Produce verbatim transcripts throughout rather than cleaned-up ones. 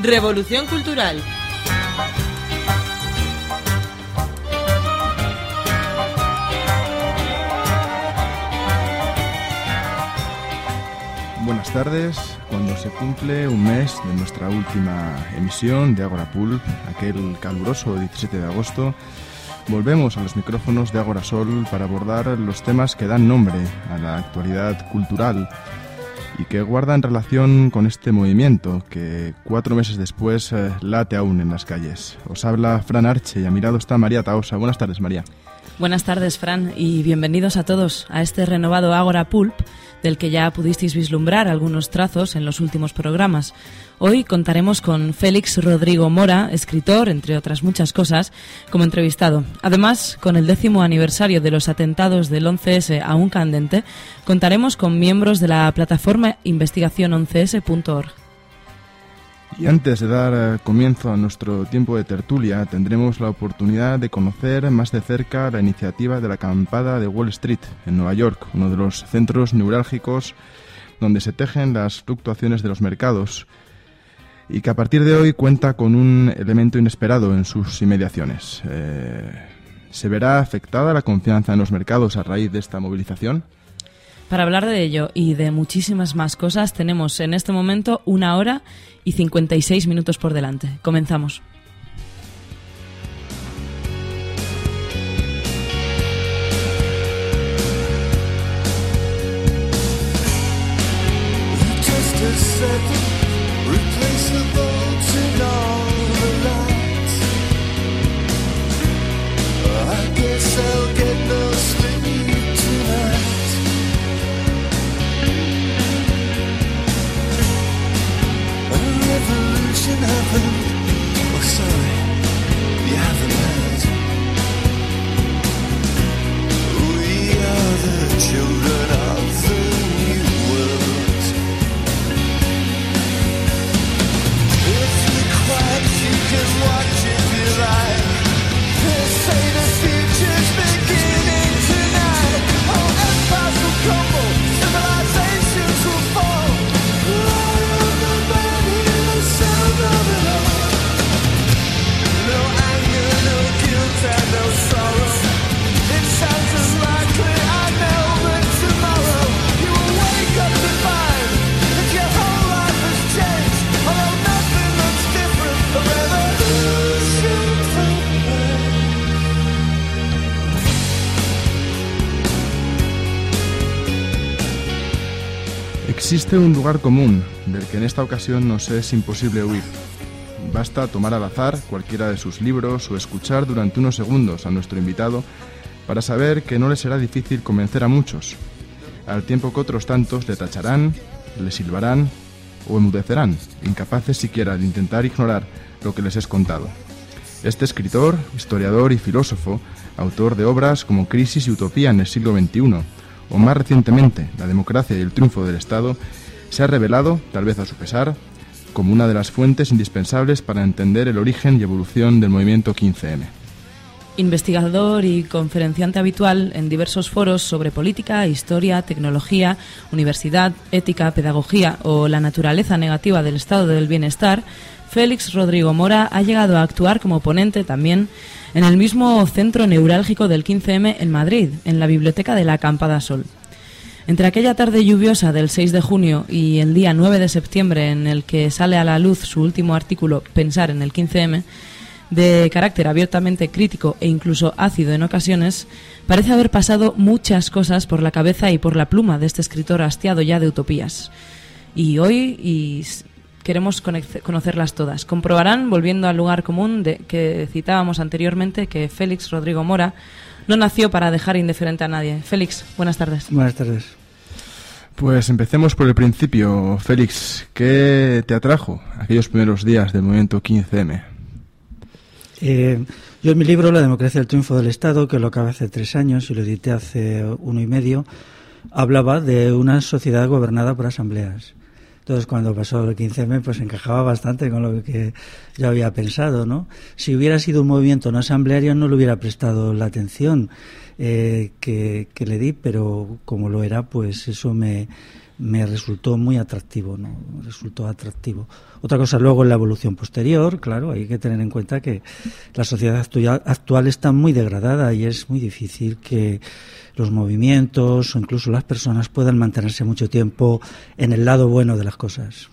Revolución Cultural. Buenas tardes. Cuando se cumple un mes de nuestra última emisión de Agora Pulp, aquel caluroso diecisiete de agosto, volvemos a los micrófonos de Agora Sol para abordar los temas que dan nombre a la actualidad cultural y que guardan relación con este movimiento que cuatro meses después eh, late aún en las calles. Os habla Fran Arche y a mi lado está María Taosa. Buenas tardes, María. Buenas tardes, Fran, y bienvenidos a todos a este renovado Agora Pulp, del que ya pudisteis vislumbrar algunos trazos en los últimos programas. Hoy contaremos con Félix Rodrigo Mora, escritor, entre otras muchas cosas, como entrevistado. Además, con el décimo aniversario de los atentados del once ese aún candente, contaremos con miembros de la plataforma investigación once ese punto org. Y antes de dar comienzo a nuestro tiempo de tertulia, tendremos la oportunidad de conocer más de cerca la iniciativa de la acampada de Wall Street, en Nueva York, uno de los centros neurálgicos donde se tejen las fluctuaciones de los mercados, y que a partir de hoy cuenta con un elemento inesperado en sus inmediaciones. Eh, ¿Se verá afectada la confianza en los mercados a raíz de esta movilización? Para hablar de ello y de muchísimas más cosas, tenemos en este momento una hora y cincuenta y seis minutos por delante. Comenzamos. Existe un lugar común del que en esta ocasión nos es imposible huir. Basta tomar al azar cualquiera de sus libros o escuchar durante unos segundos a nuestro invitado para saber que no le será difícil convencer a muchos, al tiempo que otros tantos le tacharán, le silbarán o enmudecerán, incapaces siquiera de intentar ignorar lo que les es contado. Este escritor, historiador y filósofo, autor de obras como Crisis y Utopía en el siglo veintiuno, o más recientemente La democracia y el triunfo del Estado, se ha revelado, tal vez a su pesar, como una de las fuentes indispensables para entender el origen y evolución del movimiento quince eme. Investigador y conferenciante habitual en diversos foros sobre política, historia, tecnología, universidad, ética, pedagogía o la naturaleza negativa del estado del bienestar, Félix Rodrigo Mora ha llegado a actuar como ponente también en el mismo centro neurálgico del quince eme en Madrid, en la biblioteca de la Acampada Sol. Entre aquella tarde lluviosa del seis de junio y el día nueve de septiembre, en el que sale a la luz su último artículo, Pensar en el quince eme, de carácter abiertamente crítico e incluso ácido en ocasiones, parece haber pasado muchas cosas por la cabeza y por la pluma de este escritor hastiado ya de utopías. Y hoy y queremos conocerlas todas. Comprobarán, volviendo al lugar común de que citábamos anteriormente, que Félix Rodrigo Mora no nació para dejar indiferente a nadie. Félix, buenas tardes. Buenas tardes. Pues empecemos por el principio. Félix, ¿qué te atrajo aquellos primeros días del movimiento quince eme? Eh, yo en mi libro La democracia y el triunfo del Estado, que lo acabé hace tres años y lo edité hace uno y medio, hablaba de una sociedad gobernada por asambleas. Entonces, cuando pasó el quince eme, pues encajaba bastante con lo que yo había pensado, ¿no? Si hubiera sido un movimiento no asambleario, no le hubiera prestado la atención. eh, que, que le di, pero como lo era, pues eso me, me resultó muy atractivo, ¿no? Resultó atractivo. Otra cosa luego en la evolución posterior, claro, hay que tener en cuenta que la sociedad actual, actual está muy degradada y es muy difícil que los movimientos o incluso las personas puedan mantenerse mucho tiempo en el lado bueno de las cosas.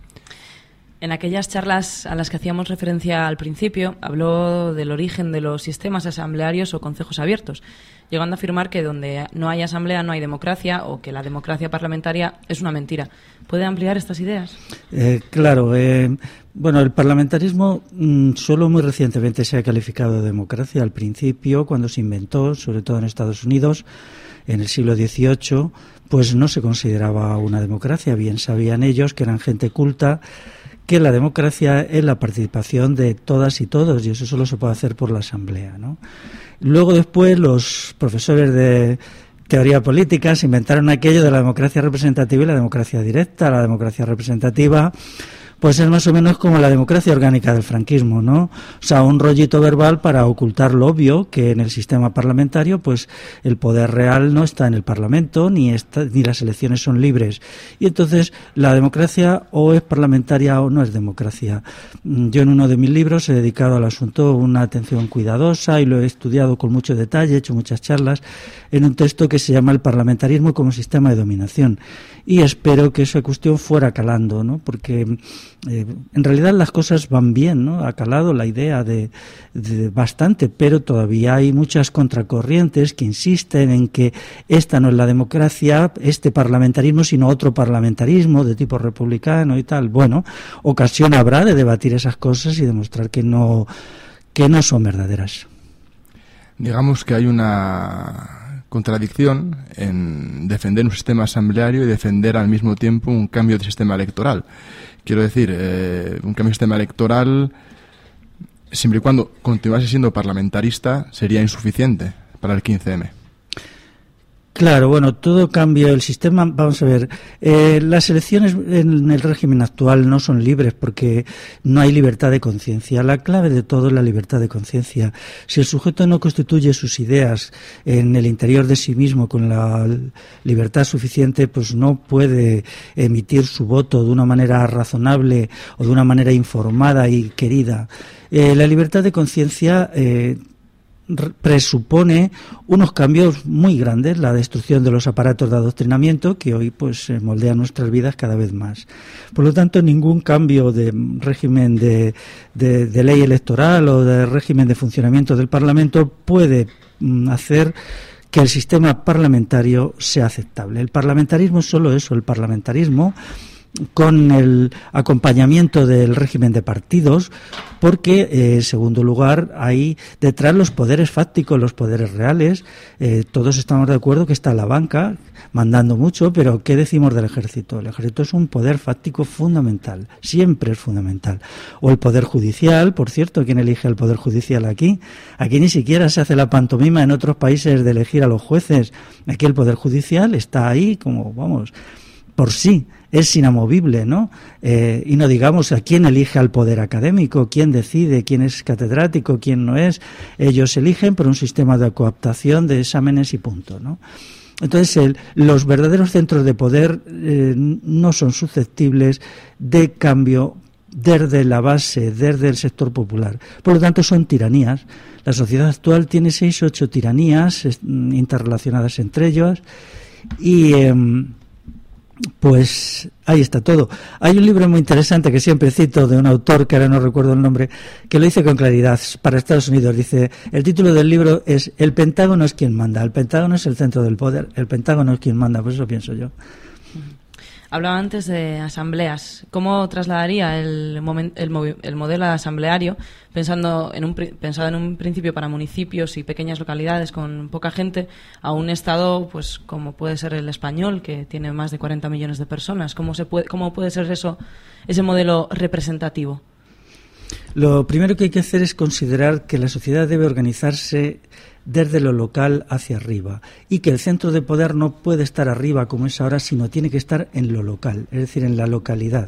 En aquellas charlas a las que hacíamos referencia al principio, habló del origen de los sistemas asamblearios o concejos abiertos, llegando a afirmar que donde no hay asamblea no hay democracia o que la democracia parlamentaria es una mentira. ¿Puede ampliar estas ideas? Eh, claro. Eh, bueno, el parlamentarismo mmm, solo muy recientemente se ha calificado de democracia. Al principio, cuando se inventó, sobre todo en Estados Unidos, en el siglo dieciocho, pues no se consideraba una democracia. Bien sabían ellos, que eran gente culta, que la democracia es la participación de todas y todos, y eso solo se puede hacer por la asamblea, ¿no? Luego después los profesores de teoría política se inventaron aquello de la democracia representativa y la democracia directa. La democracia representativa pues es más o menos como la democracia orgánica del franquismo, ¿no? O sea, un rollito verbal para ocultar lo obvio, que en el sistema parlamentario pues el poder real no está en el Parlamento, ni está, ni las elecciones son libres. Y entonces la democracia o es parlamentaria o no es democracia. Yo en uno de mis libros he dedicado al asunto una atención cuidadosa y lo he estudiado con mucho detalle, he hecho muchas charlas en un texto que se llama El parlamentarismo como sistema de dominación. Y espero que esa cuestión fuera calando, ¿no? Porque eh, en realidad las cosas van bien, ¿no? Ha calado la idea de, de bastante, pero todavía hay muchas contracorrientes que insisten en que esta no es la democracia, este parlamentarismo, sino otro parlamentarismo de tipo republicano y tal. Bueno, ocasión habrá de debatir esas cosas y demostrar que no, que no son verdaderas. Digamos que hay una contradicción en defender un sistema asambleario y defender al mismo tiempo un cambio de sistema electoral. Quiero decir, eh, un cambio de sistema electoral, siempre y cuando continuase siendo parlamentarista, sería insuficiente para el quince eme. Claro, bueno, todo cambio, el sistema, vamos a ver, eh, las elecciones en el régimen actual no son libres porque no hay libertad de conciencia. La clave de todo es la libertad de conciencia. Si el sujeto no constituye sus ideas en el interior de sí mismo con la libertad suficiente, pues no puede emitir su voto de una manera razonable o de una manera informada y querida. Eh, la libertad de conciencia eh, presupone unos cambios muy grandes, la destrucción de los aparatos de adoctrinamiento que hoy pues moldean nuestras vidas cada vez más. Por lo tanto, ningún cambio de régimen de, de, de ley electoral o de régimen de funcionamiento del Parlamento puede mm, hacer que el sistema parlamentario sea aceptable. El parlamentarismo es solo eso, el parlamentarismo con el acompañamiento del régimen de partidos, porque, eh, en segundo lugar, hay detrás los poderes fácticos, los poderes reales. Eh, todos estamos de acuerdo que está la banca mandando mucho, pero ¿qué decimos del ejército? El ejército es un poder fáctico fundamental, siempre es fundamental. O el poder judicial, por cierto, ¿quién elige el poder judicial aquí? Aquí ni siquiera se hace la pantomima en otros países de elegir a los jueces. Aquí el poder judicial está ahí como, vamos, por sí. Es inamovible, ¿no? Eh, y no digamos a quién elige al poder académico, quién decide, quién es catedrático, quién no es. Ellos eligen por un sistema de cooptación de exámenes y punto, ¿no? Entonces, el, los verdaderos centros de poder eh, no son susceptibles de cambio desde la base, desde el sector popular. Por lo tanto, son tiranías. La sociedad actual tiene seis o ocho tiranías eh, interrelacionadas entre ellas y... Eh, Pues ahí está todo. Hay un libro muy interesante que siempre cito de un autor, que ahora no recuerdo el nombre, que lo dice con claridad para Estados Unidos. Dice, el título del libro es El Pentágono es quien manda. El Pentágono es el centro del poder. El Pentágono es quien manda, por eso pienso yo. Hablaba antes de asambleas. ¿Cómo trasladaría el, momen, el, movi, el modelo asambleario pensando en un, pensado en un principio para municipios y pequeñas localidades con poca gente a un estado pues como puede ser el español, que tiene más de cuarenta millones de personas? ¿Cómo, se puede, cómo puede ser eso, ese modelo representativo? Lo primero que hay que hacer es considerar que la sociedad debe organizarse desde lo local hacia arriba y que el centro de poder no puede estar arriba como es ahora, sino tiene que estar en lo local, es decir, en la localidad.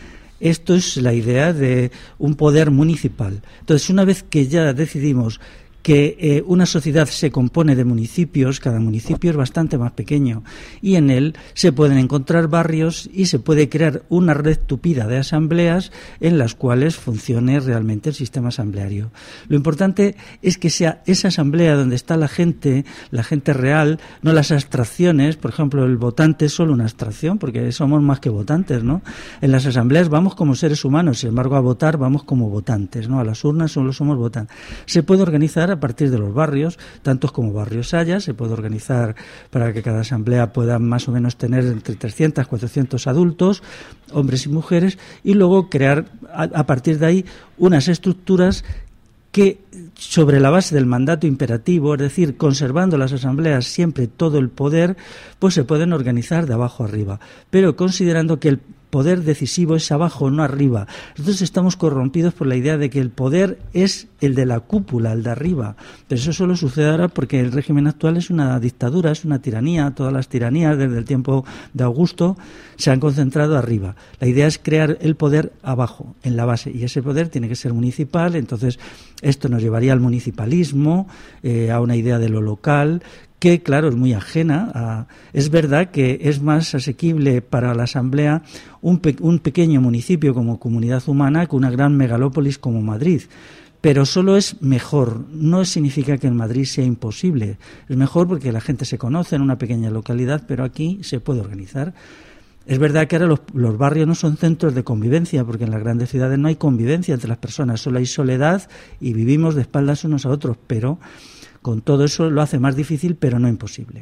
Esto es la idea de un poder municipal. Entonces, una vez que ya decidimos que eh, una sociedad se compone de municipios, cada municipio es bastante más pequeño y en él se pueden encontrar barrios y se puede crear una red tupida de asambleas en las cuales funcione realmente el sistema asambleario. Lo importante es que sea esa asamblea donde está la gente, la gente real, no las abstracciones. Por ejemplo, el votante es solo una abstracción porque somos más que votantes, ¿no? En las asambleas vamos como seres humanos, sin embargo a votar vamos como votantes, ¿no? A las urnas solo somos votantes. Se puede organizar a partir de los barrios, tantos como barrios haya, se puede organizar para que cada asamblea pueda más o menos tener entre trescientos, cuatrocientos adultos, hombres y mujeres, y luego crear a, a partir de ahí unas estructuras que sobre la base del mandato imperativo, es decir, conservando las asambleas siempre todo el poder, pues se pueden organizar de abajo arriba, pero considerando que el poder decisivo es abajo, no arriba. Entonces estamos corrompidos por la idea de que el poder es el de la cúpula, el de arriba. Pero eso solo sucede ahora porque el régimen actual es una dictadura, es una tiranía. Todas las tiranías desde el tiempo de Augusto se han concentrado arriba. La idea es crear el poder abajo, en la base, y ese poder tiene que ser municipal. Entonces esto nos llevaría al municipalismo, eh, a una idea de lo local, que, claro, es muy ajena a... Es verdad que es más asequible para la Asamblea un, pe- un pequeño municipio como comunidad humana que una gran megalópolis como Madrid, pero solo es mejor. No significa que en Madrid sea imposible. Es mejor porque la gente se conoce en una pequeña localidad, pero aquí se puede organizar. Es verdad que ahora los, los barrios no son centros de convivencia, porque en las grandes ciudades no hay convivencia entre las personas, solo hay soledad y vivimos de espaldas unos a otros, pero... Con todo eso lo hace más difícil, pero no imposible.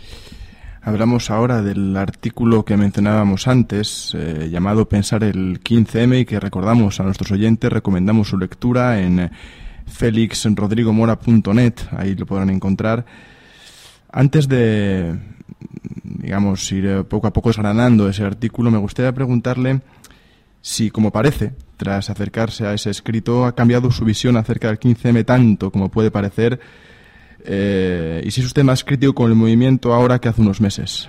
Hablamos ahora del artículo que mencionábamos antes, eh, llamado Pensar el quince eme, y que recordamos a nuestros oyentes, recomendamos su lectura en felix rodrigo mora punto net, ahí lo podrán encontrar. Antes de, digamos, ir poco a poco desgranando ese artículo, me gustaría preguntarle si, como parece, tras acercarse a ese escrito, ha cambiado su visión acerca del quince eme tanto como puede parecer. Eh, ¿Y si es usted más crítico con el movimiento ahora que hace unos meses?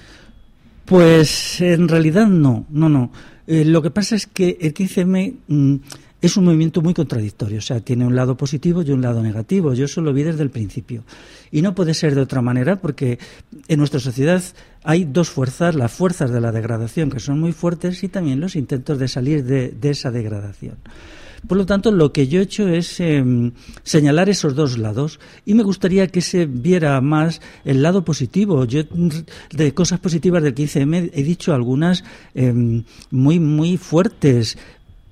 Pues en realidad no, no, no. Eh, lo que pasa es que el quince eme mm, es un movimiento muy contradictorio, o sea, tiene un lado positivo y un lado negativo. Yo eso lo vi desde el principio. Y no puede ser de otra manera porque en nuestra sociedad hay dos fuerzas, las fuerzas de la degradación, que son muy fuertes, y también los intentos de salir de, de esa degradación. Por lo tanto, lo que yo he hecho es eh, señalar esos dos lados, y me gustaría que se viera más el lado positivo. Yo, de cosas positivas del quince eme, he dicho algunas eh, muy, muy fuertes,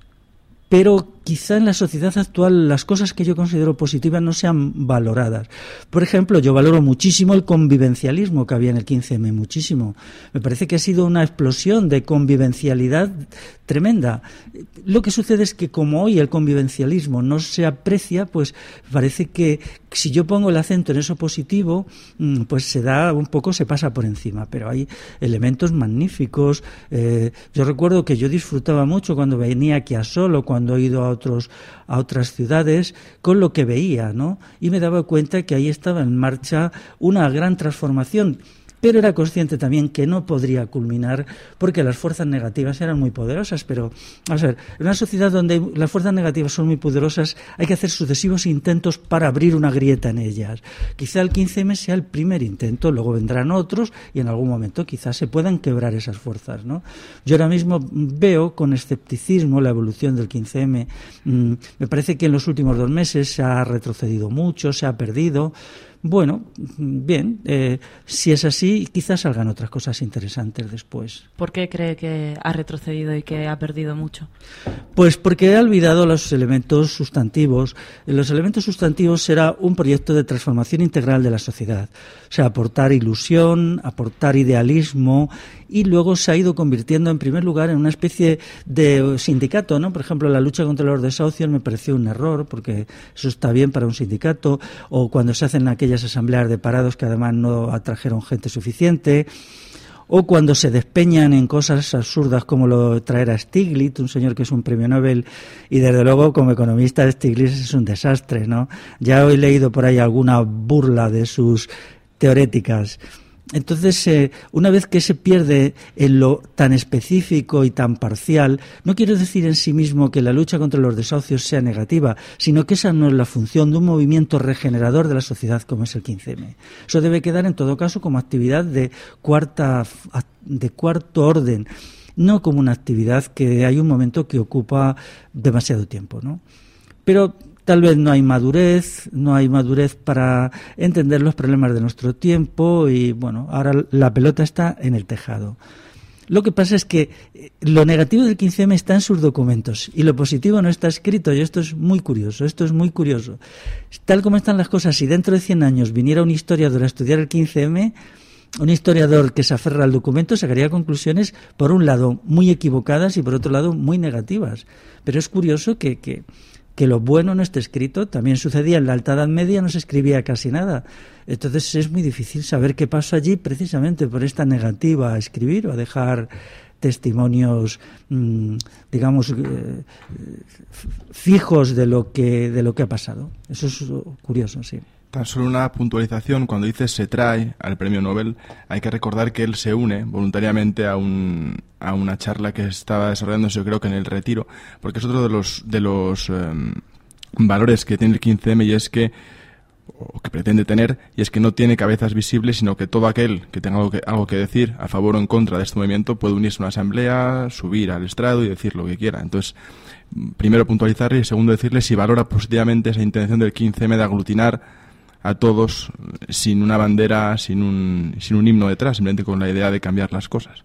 pero quizá en la sociedad actual las cosas que yo considero positivas no sean valoradas. Por ejemplo, yo valoro muchísimo el convivencialismo que había en el quince eme, muchísimo. Me parece que ha sido una explosión de convivencialidad tremenda. Lo que sucede es que como hoy el convivencialismo no se aprecia, pues parece que si yo pongo el acento en eso positivo, pues se da un poco, se pasa por encima. Pero hay elementos magníficos. Eh, yo recuerdo que yo disfrutaba mucho cuando venía aquí a Solo, cuando he ido a otros a otras ciudades, con lo que veía, ¿no? Y me daba cuenta que ahí estaba en marcha una gran transformación. Pero era consciente también que no podría culminar porque las fuerzas negativas eran muy poderosas. Pero, vamos a ver, en una sociedad donde las fuerzas negativas son muy poderosas, hay que hacer sucesivos intentos para abrir una grieta en ellas. Quizá el quince eme sea el primer intento, luego vendrán otros y en algún momento quizás se puedan quebrar esas fuerzas, ¿no? Yo ahora mismo veo con escepticismo la evolución del quince eme. Mm, me parece que en los últimos dos meses se ha retrocedido mucho, se ha perdido. Bueno, bien, eh, si es así, quizás salgan otras cosas interesantes después. ¿Por qué cree que ha retrocedido y que ha perdido mucho? Pues porque ha olvidado los elementos sustantivos. Los elementos sustantivos será un proyecto de transformación integral de la sociedad. O sea, aportar ilusión, aportar idealismo, y luego se ha ido convirtiendo en primer lugar en una especie de sindicato, ¿no? Por ejemplo, la lucha contra los desahucios me pareció un error, porque eso está bien para un sindicato, o cuando se hacen aquellas asambleas de parados que además no atrajeron gente suficiente, o cuando se despeñan en cosas absurdas como lo traer a Stiglitz, un señor que es un premio Nobel, y desde luego como economista Stiglitz es un desastre, ¿no? Ya he leído por ahí alguna burla de sus teoréticas. Entonces, eh, una vez que se pierde en lo tan específico y tan parcial, no quiero decir en sí mismo que la lucha contra los desahucios sea negativa, sino que esa no es la función de un movimiento regenerador de la sociedad como es el quince eme. Eso debe quedar, en todo caso, como actividad de cuarta, de cuarto orden, no como una actividad que hay un momento que ocupa demasiado tiempo, ¿no? Pero tal vez no hay madurez, no hay madurez para entender los problemas de nuestro tiempo y, bueno, ahora la pelota está en el tejado. Lo que pasa es que lo negativo del quince eme está en sus documentos y lo positivo no está escrito, y esto es muy curioso, esto es muy curioso. Tal como están las cosas, si dentro de cien años viniera un historiador a estudiar el quince eme, un historiador que se aferra al documento sacaría conclusiones, por un lado, muy equivocadas y por otro lado, muy negativas. Pero es curioso que... que que lo bueno no esté escrito. También sucedía en la Alta Edad Media, no se escribía casi nada. Entonces es muy difícil saber qué pasó allí precisamente por esta negativa a escribir o a dejar testimonios, mmm, digamos, eh, fijos de lo que de lo que ha pasado. Eso es curioso, sí. Tan solo una puntualización: cuando dices se trae al premio Nobel, hay que recordar que él se une voluntariamente a un a una charla que estaba desarrollándose, yo creo que en el Retiro, porque es otro de los de los um, valores que tiene el quince eme, y es que o que pretende tener, y es que no tiene cabezas visibles, sino que todo aquel que tenga algo que, algo que decir a favor o en contra de este movimiento puede unirse a una asamblea, subir al estrado y decir lo que quiera. Entonces, primero puntualizarle y segundo decirle si valora positivamente esa intención del quince eme de aglutinar a todos sin una bandera, sin un, sin un himno detrás, simplemente con la idea de cambiar las cosas.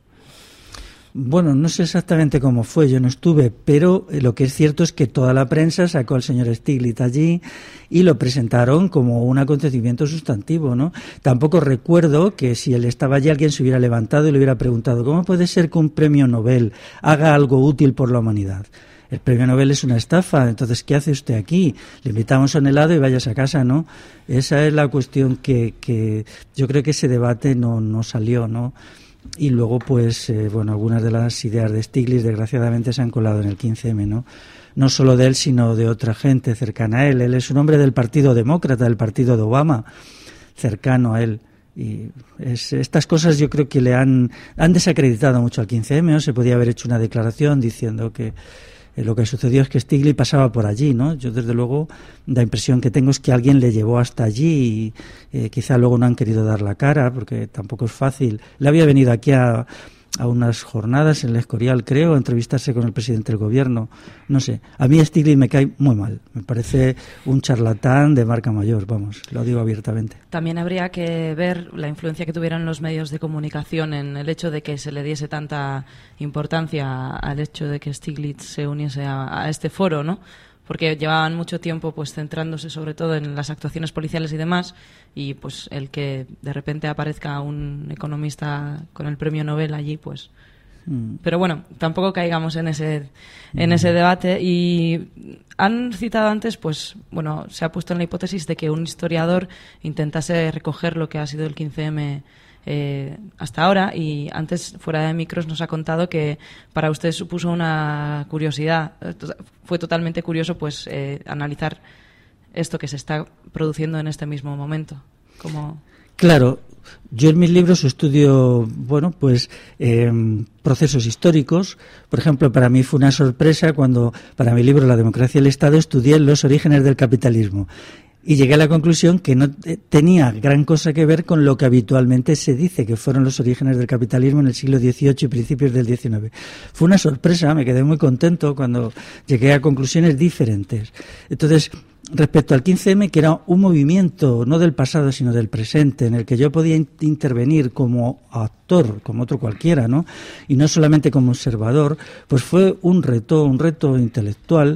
Bueno, no sé exactamente cómo fue, yo no estuve, pero lo que es cierto es que toda la prensa sacó al señor Stiglitz allí y lo presentaron como un acontecimiento sustantivo, ¿no? Tampoco recuerdo que si él estaba allí alguien se hubiera levantado y le hubiera preguntado ¿cómo puede ser que un premio Nobel haga algo útil por la humanidad? El premio Nobel es una estafa, entonces ¿qué hace usted aquí? Le invitamos a un helado y vayas a casa, ¿no? Esa es la cuestión que, que yo creo que ese debate no, no salió, ¿no? Y luego, pues, eh, bueno, algunas de las ideas de Stiglitz, desgraciadamente, se han colado en el quince eme, ¿no? No solo de él, sino de otra gente cercana a él. Él es un hombre del Partido Demócrata, del partido de Obama, cercano a él. Y es, estas cosas yo creo que le han, han desacreditado mucho al quince eme, ¿no? Se podía haber hecho una declaración diciendo que Eh, lo que sucedió es que Stiglitz pasaba por allí, ¿no? Yo, desde luego, la impresión que tengo es que alguien le llevó hasta allí y eh, quizá luego no han querido dar la cara, porque tampoco es fácil. Le había venido aquí a, a unas jornadas en el Escorial, creo, a entrevistarse con el presidente del gobierno. No sé, a mí Stiglitz me cae muy mal. Me parece un charlatán de marca mayor, vamos, lo digo abiertamente. También habría que ver la influencia que tuvieran los medios de comunicación en el hecho de que se le diese tanta importancia al hecho de que Stiglitz se uniese a, a este foro, ¿no? Porque llevaban mucho tiempo pues centrándose sobre todo en las actuaciones policiales y demás, y pues el que de repente aparezca un economista con el premio Nobel allí, pues... Mm. Pero bueno, tampoco caigamos en ese en mm. ese debate. Y han citado antes, pues bueno, se ha puesto en la hipótesis de que un historiador intentase recoger lo que ha sido el quince eme Eh, hasta ahora, y antes fuera de micros nos ha contado que para usted supuso una curiosidad, fue totalmente curioso pues eh, analizar esto que se está produciendo en este mismo momento. Como... Claro, yo en mis libros estudio, bueno, pues eh, procesos históricos. Por ejemplo, para mí fue una sorpresa cuando para mi libro La democracia y el Estado estudié los orígenes del capitalismo. Y llegué a la conclusión que no tenía gran cosa que ver con lo que habitualmente se dice que fueron los orígenes del capitalismo en el siglo dieciocho y principios del diecinueve. Fue una sorpresa, me quedé muy contento cuando llegué a conclusiones diferentes. Entonces, respecto al quince eme, que era un movimiento no del pasado sino del presente, en el que yo podía intervenir como actor, como otro cualquiera, ¿no? Y no solamente como observador, pues fue un reto, un reto intelectual.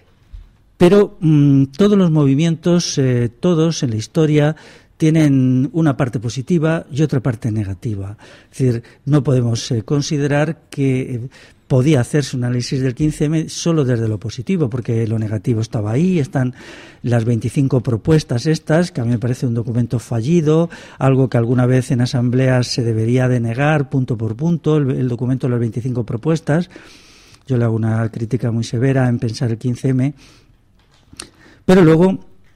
Pero mmm, todos los movimientos, eh, todos en la historia, tienen una parte positiva y otra parte negativa. Es decir, no podemos eh, considerar que eh, podía hacerse un análisis del quince eme solo desde lo positivo, porque lo negativo estaba ahí. Están las veinticinco propuestas estas, que a mí me parece un documento fallido, algo que alguna vez en asambleas se debería denegar punto por punto, el, el documento de las veinticinco propuestas. Yo le hago una crítica muy severa en pensar el quince eme. Pero luego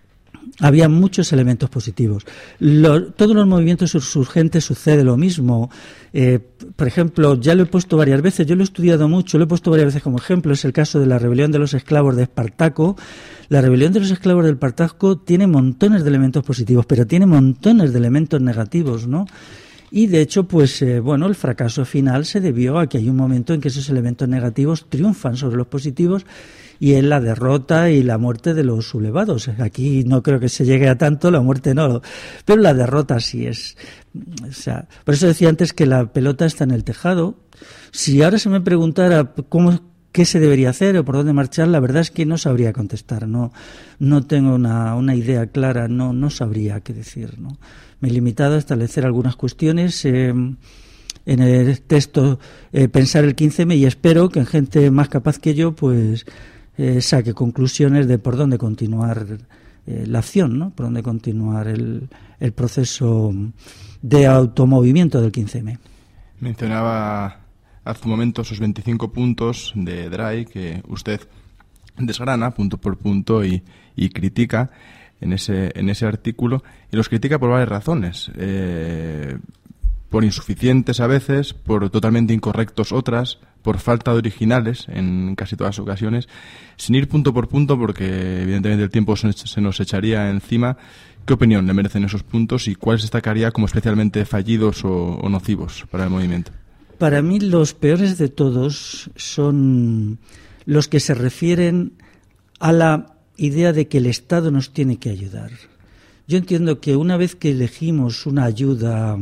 había muchos elementos positivos. Lo, todos los movimientos insurgentes sucede lo mismo. Eh, por ejemplo, ya lo he puesto varias veces, yo lo he estudiado mucho, lo he puesto varias veces como ejemplo, es el caso de la rebelión de los esclavos de Espartaco. La rebelión de los esclavos de Espartaco tiene montones de elementos positivos, pero tiene montones de elementos negativos, ¿no? Y de hecho, pues eh, bueno, el fracaso final se debió a que hay un momento en que esos elementos negativos triunfan sobre los positivos y es la derrota y la muerte de los sublevados. Aquí no creo que se llegue a tanto, la muerte no, pero la derrota sí es. O sea, por eso decía antes que la pelota está en el tejado. Si ahora se me preguntara cómo, qué se debería hacer o por dónde marchar, la verdad es que no sabría contestar. No, no tengo una, una idea clara, no, no sabría qué decir, ¿no? Me he limitado a establecer algunas cuestiones. Eh, en el texto eh, pensar el quince eme y espero que en gente más capaz que yo pues eh, saque conclusiones de por dónde continuar eh, la acción, ¿no? Por dónde continuar el, el proceso de automovimiento del quince eme. Mencionaba hace un momento esos veinticinco puntos de Dray que usted desgrana punto por punto y, y critica en ese en ese artículo, y los critica por varias razones, eh, por insuficientes a veces, por totalmente incorrectos otras, por falta de originales en casi todas las ocasiones. Sin ir punto por punto, porque evidentemente el tiempo se, se nos echaría encima, ¿qué opinión le merecen esos puntos y cuáles destacaría como especialmente fallidos o, o nocivos para el movimiento? Para mí los peores de todos son los que se refieren a la idea de que el Estado nos tiene que ayudar. Yo entiendo que una vez que elegimos una ayuda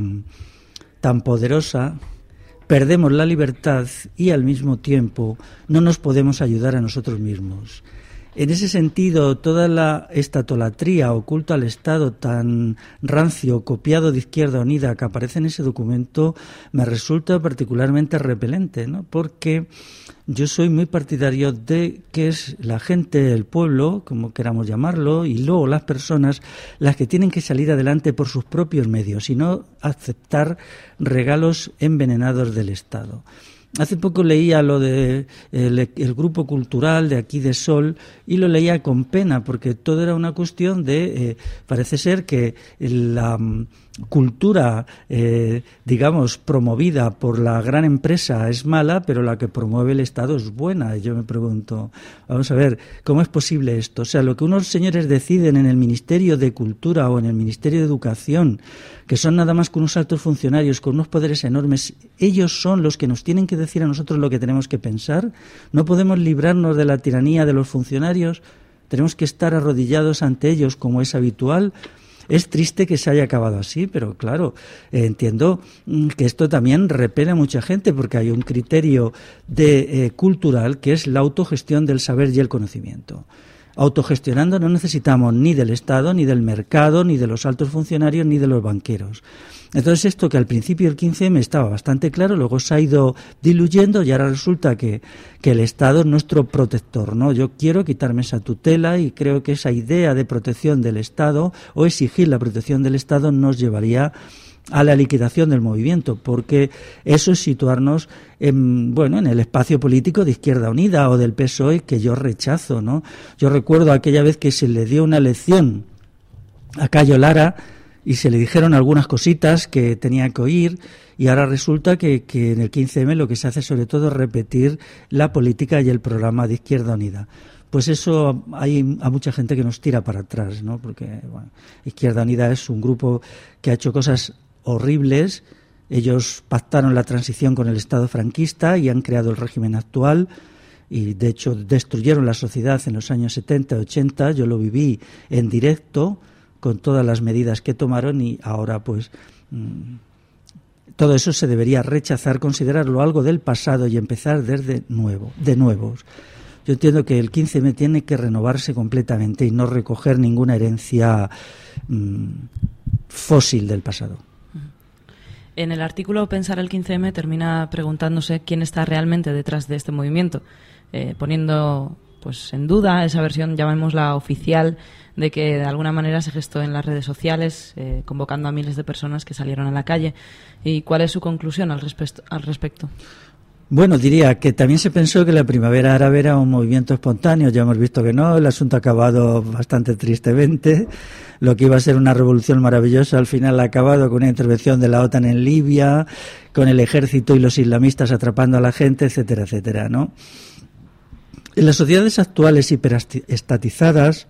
tan poderosa, perdemos la libertad y al mismo tiempo no nos podemos ayudar a nosotros mismos. En ese sentido, toda la estatolatría oculta al Estado tan rancio, copiado de Izquierda Unida, que aparece en ese documento, me resulta particularmente repelente, ¿no? Porque yo soy muy partidario de que es la gente, el pueblo, como queramos llamarlo, y luego las personas, las que tienen que salir adelante por sus propios medios y no aceptar regalos envenenados del Estado. Hace poco leía lo de el, el grupo cultural de aquí de Sol y lo leía con pena porque todo era una cuestión de, eh, parece ser que la um, cultura, eh, digamos, promovida por la gran empresa es mala, pero la que promueve el Estado es buena. Y yo me pregunto, vamos a ver, ¿cómo es posible esto? O sea, lo que unos señores deciden en el Ministerio de Cultura o en el Ministerio de Educación, que son nada más que unos altos funcionarios con unos poderes enormes, ellos son los que nos tienen que decir a nosotros lo que tenemos que pensar. No podemos librarnos de la tiranía de los funcionarios, tenemos que estar arrodillados ante ellos como es habitual. Es triste que se haya acabado así, pero claro, eh, entiendo que esto también repele a mucha gente porque hay un criterio de, eh, cultural que es la autogestión del saber y el conocimiento. Autogestionando no necesitamos ni del Estado, ni del mercado, ni de los altos funcionarios, ni de los banqueros. Entonces esto que al principio del quince eme estaba bastante claro, luego se ha ido diluyendo y ahora resulta que, que el Estado es nuestro protector, ¿no? Yo quiero quitarme esa tutela y creo que esa idea de protección del Estado o exigir la protección del Estado nos llevaría a la liquidación del movimiento, porque eso es situarnos en, bueno, en el espacio político de Izquierda Unida o del P S O E que yo rechazo, ¿no? Yo recuerdo aquella vez que se le dio una lección a Cayo Lara y se le dijeron algunas cositas que tenía que oír y ahora resulta que, que en el quince eme lo que se hace sobre todo es repetir la política y el programa de Izquierda Unida. Pues eso hay a mucha gente que nos tira para atrás, ¿no? Porque bueno, Izquierda Unida es un grupo que ha hecho cosas horribles. Ellos pactaron la transición con el Estado franquista y han creado el régimen actual y de hecho destruyeron la sociedad en los años setenta, ochenta. Yo lo viví en directo con todas las medidas que tomaron y ahora pues mmm, todo eso se debería rechazar, considerarlo algo del pasado y empezar desde nuevo, de nuevos. Yo entiendo que el quince eme tiene que renovarse completamente y no recoger ninguna herencia mmm, fósil del pasado. En el artículo Pensar el quince eme termina preguntándose quién está realmente detrás de este movimiento, eh, poniendo pues en duda esa versión, llamémosla oficial, de que de alguna manera se gestó en las redes sociales, eh, convocando a miles de personas que salieron a la calle. ¿Y cuál es su conclusión al, respe- al respecto? Bueno, diría que también se pensó que la primavera árabe era un movimiento espontáneo. Ya hemos visto que no, el asunto ha acabado bastante tristemente. Lo que iba a ser una revolución maravillosa al final ha acabado con una intervención de la OTAN en Libia, con el ejército y los islamistas atrapando a la gente, etcétera, etcétera, ¿no? En las sociedades actuales hiperestatizadas,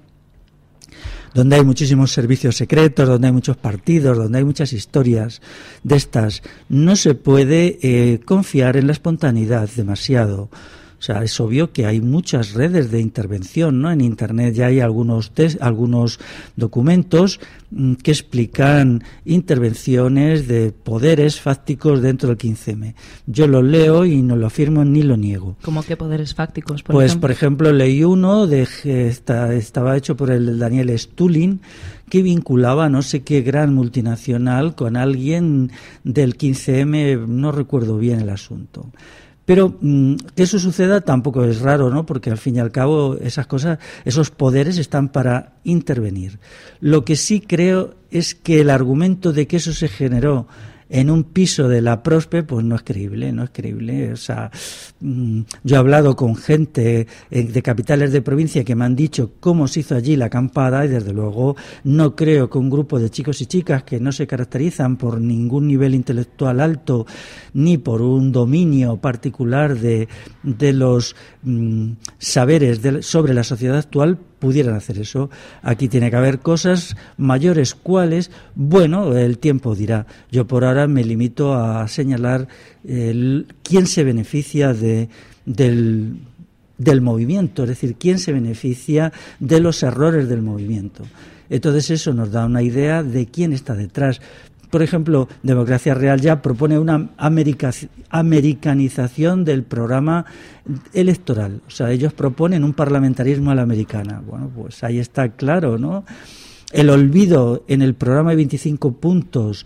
donde hay muchísimos servicios secretos, donde hay muchos partidos, donde hay muchas historias de estas, no se puede eh, confiar en la espontaneidad demasiado. O sea, es obvio que hay muchas redes de intervención, ¿no? En Internet ya hay algunos test, algunos documentos mmm, que explican intervenciones de poderes fácticos dentro del quince eme. Yo los leo y no lo afirmo ni lo niego. ¿Cómo qué poderes fácticos, por Pues, ejemplo? por ejemplo, leí uno de esta, estaba hecho por el Daniel Stulin, que vinculaba no sé qué gran multinacional con alguien del quince eme, no recuerdo bien el asunto. Pero que eso suceda tampoco es raro, ¿no? Porque al fin y al cabo esas cosas, esos poderes están para intervenir. Lo que sí creo es que el argumento de que eso se generó en un piso de la Prospe, pues no es creíble, no es creíble. O sea, yo he hablado con gente de capitales de provincia que me han dicho cómo se hizo allí la acampada y desde luego no creo que un grupo de chicos y chicas que no se caracterizan por ningún nivel intelectual alto ni por un dominio particular de, de los mm, saberes de, sobre la sociedad actual pudieran hacer eso. Aquí tiene que haber cosas mayores, cuáles, bueno, el tiempo dirá. Yo por ahora me limito a señalar el, quién se beneficia de, del, del movimiento, es decir, quién se beneficia de los errores del movimiento. Entonces eso nos da una idea de quién está detrás. Por ejemplo, Democracia Real ya propone una america, americanización del programa electoral. O sea, ellos proponen un parlamentarismo a la americana. Bueno, pues ahí está claro, ¿no? El olvido en el programa de veinticinco puntos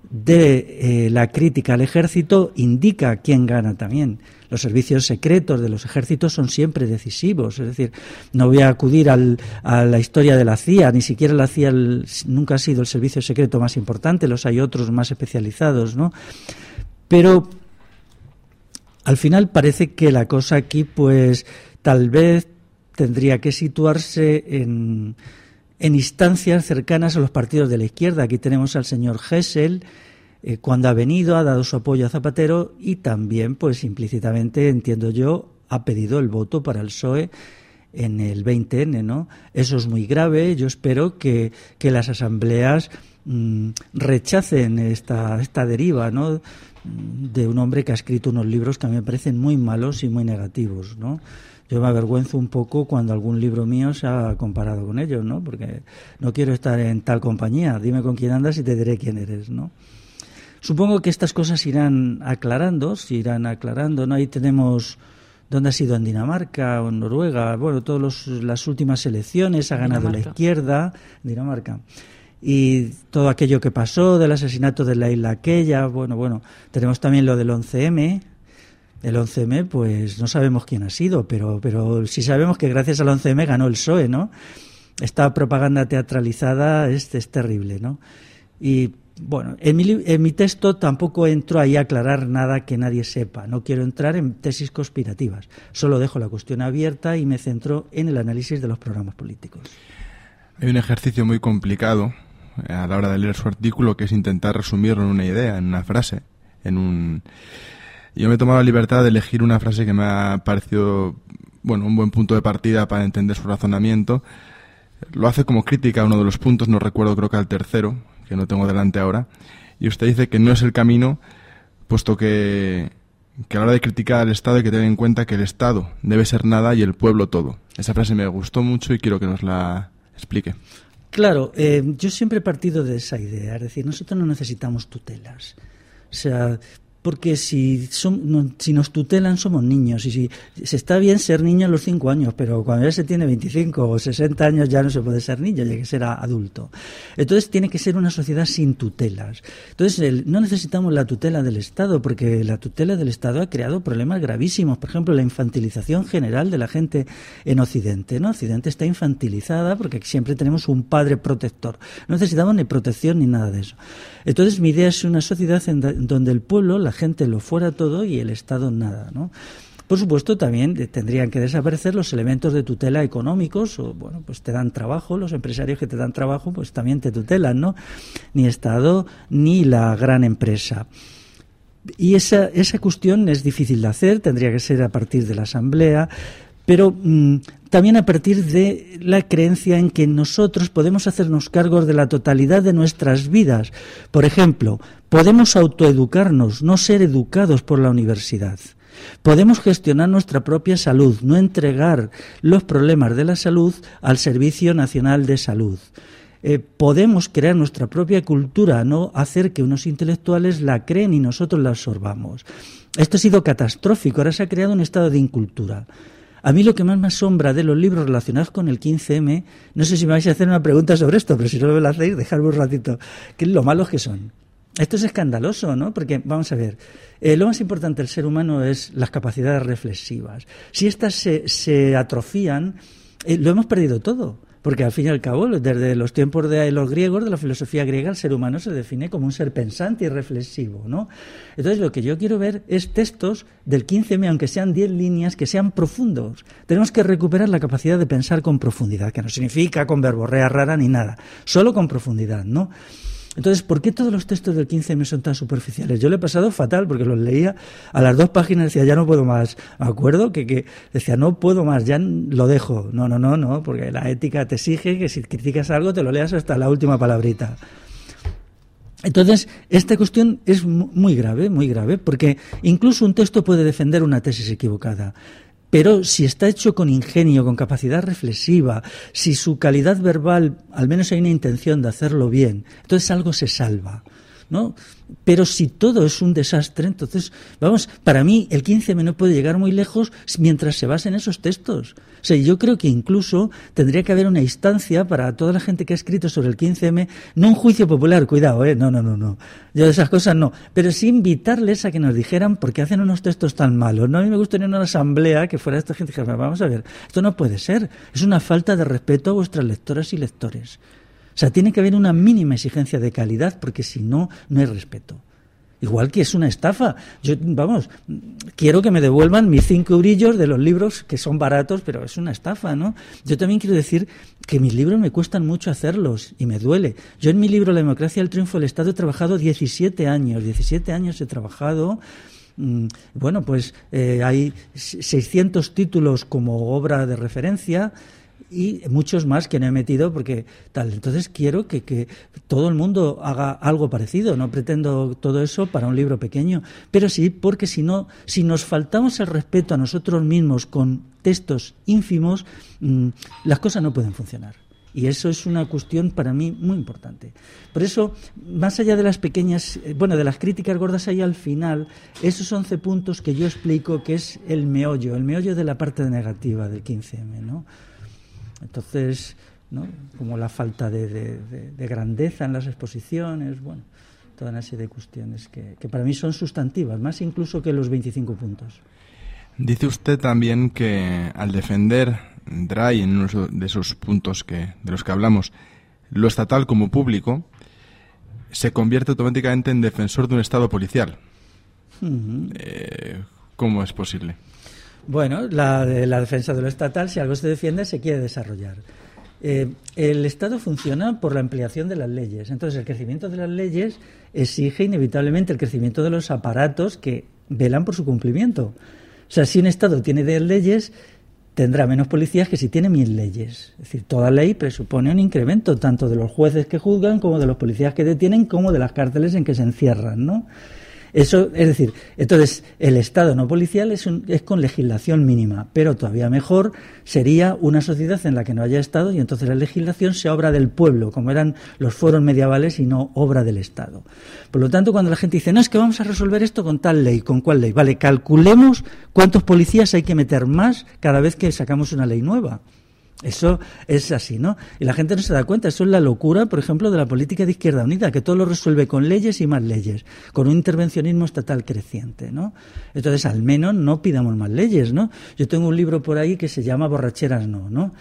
de eh, la crítica al ejército indica quién gana también. Los servicios secretos de los ejércitos son siempre decisivos, es decir, no voy a acudir al, a la historia de la C I A, ni siquiera la C I A el, nunca ha sido el servicio secreto más importante, los hay otros más especializados, ¿no? Pero al final parece que la cosa aquí, pues, tal vez tendría que situarse en, en instancias cercanas a los partidos de la izquierda. Aquí tenemos al señor Gesell, Eh, cuando ha venido, ha dado su apoyo a Zapatero y también, pues implícitamente, entiendo yo, ha pedido el voto para el P S O E en el veinte ene, ¿no? Eso es muy grave. Yo espero que, que las asambleas mmm, rechacen esta, esta deriva, ¿no?, de un hombre que ha escrito unos libros que a mí me parecen muy malos y muy negativos, ¿no? Yo me avergüenzo un poco cuando algún libro mío se ha comparado con ellos, ¿no? Porque no quiero estar en tal compañía. Dime con quién andas y te diré quién eres, ¿no? Supongo que estas cosas irán aclarando, se irán aclarando, ¿no? Ahí tenemos dónde ha sido, en Dinamarca o en Noruega, bueno, todas las últimas elecciones ha ganado Dinamarca. La izquierda, Dinamarca, y todo aquello que pasó del asesinato de la isla aquella, bueno, bueno, tenemos también lo del once eme. El once eme, pues no sabemos quién ha sido, pero, pero sí sabemos que gracias al once eme ganó el P S O E, ¿no? Esta propaganda teatralizada es, es terrible, ¿no? Y bueno, en mi, en mi texto tampoco entro ahí a aclarar nada que nadie sepa. No quiero entrar en tesis conspirativas. Solo dejo la cuestión abierta y me centro en el análisis de los programas políticos. Hay un ejercicio muy complicado a la hora de leer su artículo, que es intentar resumirlo en una idea, en una frase, en un... Yo me he tomado la libertad de elegir una frase que me ha parecido, bueno, un buen punto de partida para entender su razonamiento. Lo hace como crítica a uno de los puntos, no recuerdo, creo que al tercero, que no tengo delante ahora, y usted dice que no es el camino, puesto que, que a la hora de criticar al Estado hay que tener en cuenta que el Estado debe ser nada y el pueblo todo. Esa frase me gustó mucho y quiero que nos la explique. Claro, eh, yo siempre he partido de esa idea, es decir, nosotros no necesitamos tutelas. O sea, porque si, son, no, si nos tutelan somos niños, y si se está bien ser niño a los cinco años, pero cuando ya se tiene veinticinco o sesenta años ya no se puede ser niño, ya hay que ser adulto. Entonces tiene que ser una sociedad sin tutelas. Entonces el, no necesitamos la tutela del Estado, porque la tutela del Estado ha creado problemas gravísimos. Por ejemplo, la infantilización general de la gente en Occidente, ¿no? Occidente está infantilizada porque siempre tenemos un padre protector. No necesitamos ni protección ni nada de eso. Entonces mi idea es una sociedad en donde el pueblo, la gente lo fuera todo y el Estado nada, ¿no? Por supuesto, también tendrían que desaparecer los elementos de tutela económicos, o bueno, pues te dan trabajo, los empresarios que te dan trabajo, pues también te tutelan, ¿no? Ni Estado ni la gran empresa. Y esa, esa cuestión es difícil de hacer, tendría que ser a partir de la Asamblea, pero mmm, también a partir de la creencia en que nosotros podemos hacernos cargos de la totalidad de nuestras vidas. Por ejemplo, podemos autoeducarnos, no ser educados por la universidad. Podemos gestionar nuestra propia salud, no entregar los problemas de la salud al Servicio Nacional de Salud. Eh, podemos crear nuestra propia cultura, no hacer que unos intelectuales la creen y nosotros la absorbamos. Esto ha sido catastrófico, ahora se ha creado un estado de incultura. A mí lo que más me asombra de los libros relacionados con el quince eme, no sé si me vais a hacer una pregunta sobre esto, pero si no me lo hacéis, dejadme un ratito, que es lo malos que son. Esto es escandaloso, ¿no? Porque, vamos a ver, eh, lo más importante del ser humano es las capacidades reflexivas. Si estas se, se atrofían, eh, lo hemos perdido todo. Porque, al fin y al cabo, desde los tiempos de los griegos, de la filosofía griega, el ser humano se define como un ser pensante y reflexivo, ¿no? Entonces, lo que yo quiero ver es textos del quince eme, aunque sean diez líneas, que sean profundos. Tenemos que recuperar la capacidad de pensar con profundidad, que no significa con verborrea rara ni nada, solo con profundidad, ¿no? Entonces, ¿por qué todos los textos del quince eme son tan superficiales? Yo lo he pasado fatal porque los leía a las dos páginas y decía, ya no puedo más. Me acuerdo que, que decía, no puedo más, ya lo dejo. No, no, no, no, porque la ética te exige que si criticas algo te lo leas hasta la última palabrita. Entonces, esta cuestión es muy grave, muy grave, porque incluso un texto puede defender una tesis equivocada. Pero si está hecho con ingenio, con capacidad reflexiva, si su calidad verbal, al menos hay una intención de hacerlo bien, entonces algo se salva, ¿no? Pero si todo es un desastre, entonces, vamos, para mí el quince eme no puede llegar muy lejos mientras se basa en esos textos. O sea, yo creo que incluso tendría que haber una instancia para toda la gente que ha escrito sobre el quince eme, no un juicio popular, cuidado, ¿eh? No, no, no, no. Yo de esas cosas no. Pero sí invitarles a que nos dijeran por qué hacen unos textos tan malos. No, a mí me gustaría una asamblea que fuera esta gente que dijera, vamos a ver, esto no puede ser. Es una falta de respeto a vuestras lectoras y lectores. O sea, tiene que haber una mínima exigencia de calidad, porque si no, no hay respeto. Igual que es una estafa. Yo, vamos, quiero que me devuelvan mis cinco eurillos de los libros, que son baratos, pero es una estafa, ¿no? Yo también quiero decir que mis libros me cuestan mucho hacerlos y me duele. Yo en mi libro La democracia y el triunfo del Estado he trabajado diecisiete años. diecisiete años he trabajado. Bueno, pues eh, hay seiscientos títulos como obra de referencia, y muchos más que no he metido porque tal. Entonces quiero que, que todo el mundo haga algo parecido. No pretendo todo eso para un libro pequeño, pero sí porque si no, si nos faltamos el respeto a nosotros mismos con textos ínfimos, mmm, las cosas no pueden funcionar. Y eso es una cuestión para mí muy importante. Por eso, más allá de las pequeñas, bueno, de las críticas gordas ahí al final, esos once puntos que yo explico que es el meollo, el meollo de la parte negativa del quince eme, ¿no? Entonces, ¿no? Como la falta de, de, de, de grandeza en las exposiciones, bueno, toda una serie de cuestiones que, que para mí son sustantivas, más incluso que los veinticinco puntos. Dice usted también que al defender Dray en uno de esos puntos que de los que hablamos, lo estatal como público, se convierte automáticamente en defensor de un Estado policial. Uh-huh. Eh, ¿Cómo es posible? Bueno, la, la defensa de lo estatal, si algo se defiende, se quiere desarrollar. Eh, el Estado funciona por la ampliación de las leyes. Entonces, el crecimiento de las leyes exige inevitablemente el crecimiento de los aparatos que velan por su cumplimiento. O sea, si un Estado tiene diez leyes, tendrá menos policías que si tiene mil leyes. Es decir, toda ley presupone un incremento tanto de los jueces que juzgan como de los policías que detienen como de las cárceles en que se encierran, ¿no? Eso, es decir, entonces el Estado no policial es, un, es con legislación mínima, pero todavía mejor sería una sociedad en la que no haya Estado y entonces la legislación sea obra del pueblo, como eran los fueros medievales y no obra del Estado. Por lo tanto, cuando la gente dice, no, es que vamos a resolver esto con tal ley, ¿con cuál ley? Vale, calculemos cuántos policías hay que meter más cada vez que sacamos una ley nueva. Eso es así, ¿no? Y la gente no se da cuenta. Eso es la locura, por ejemplo, de la política de Izquierda Unida, que todo lo resuelve con leyes y más leyes, con un intervencionismo estatal creciente, ¿no? Entonces, al menos no pidamos más leyes, ¿no? Yo tengo un libro por ahí que se llama Borracheras no, ¿no?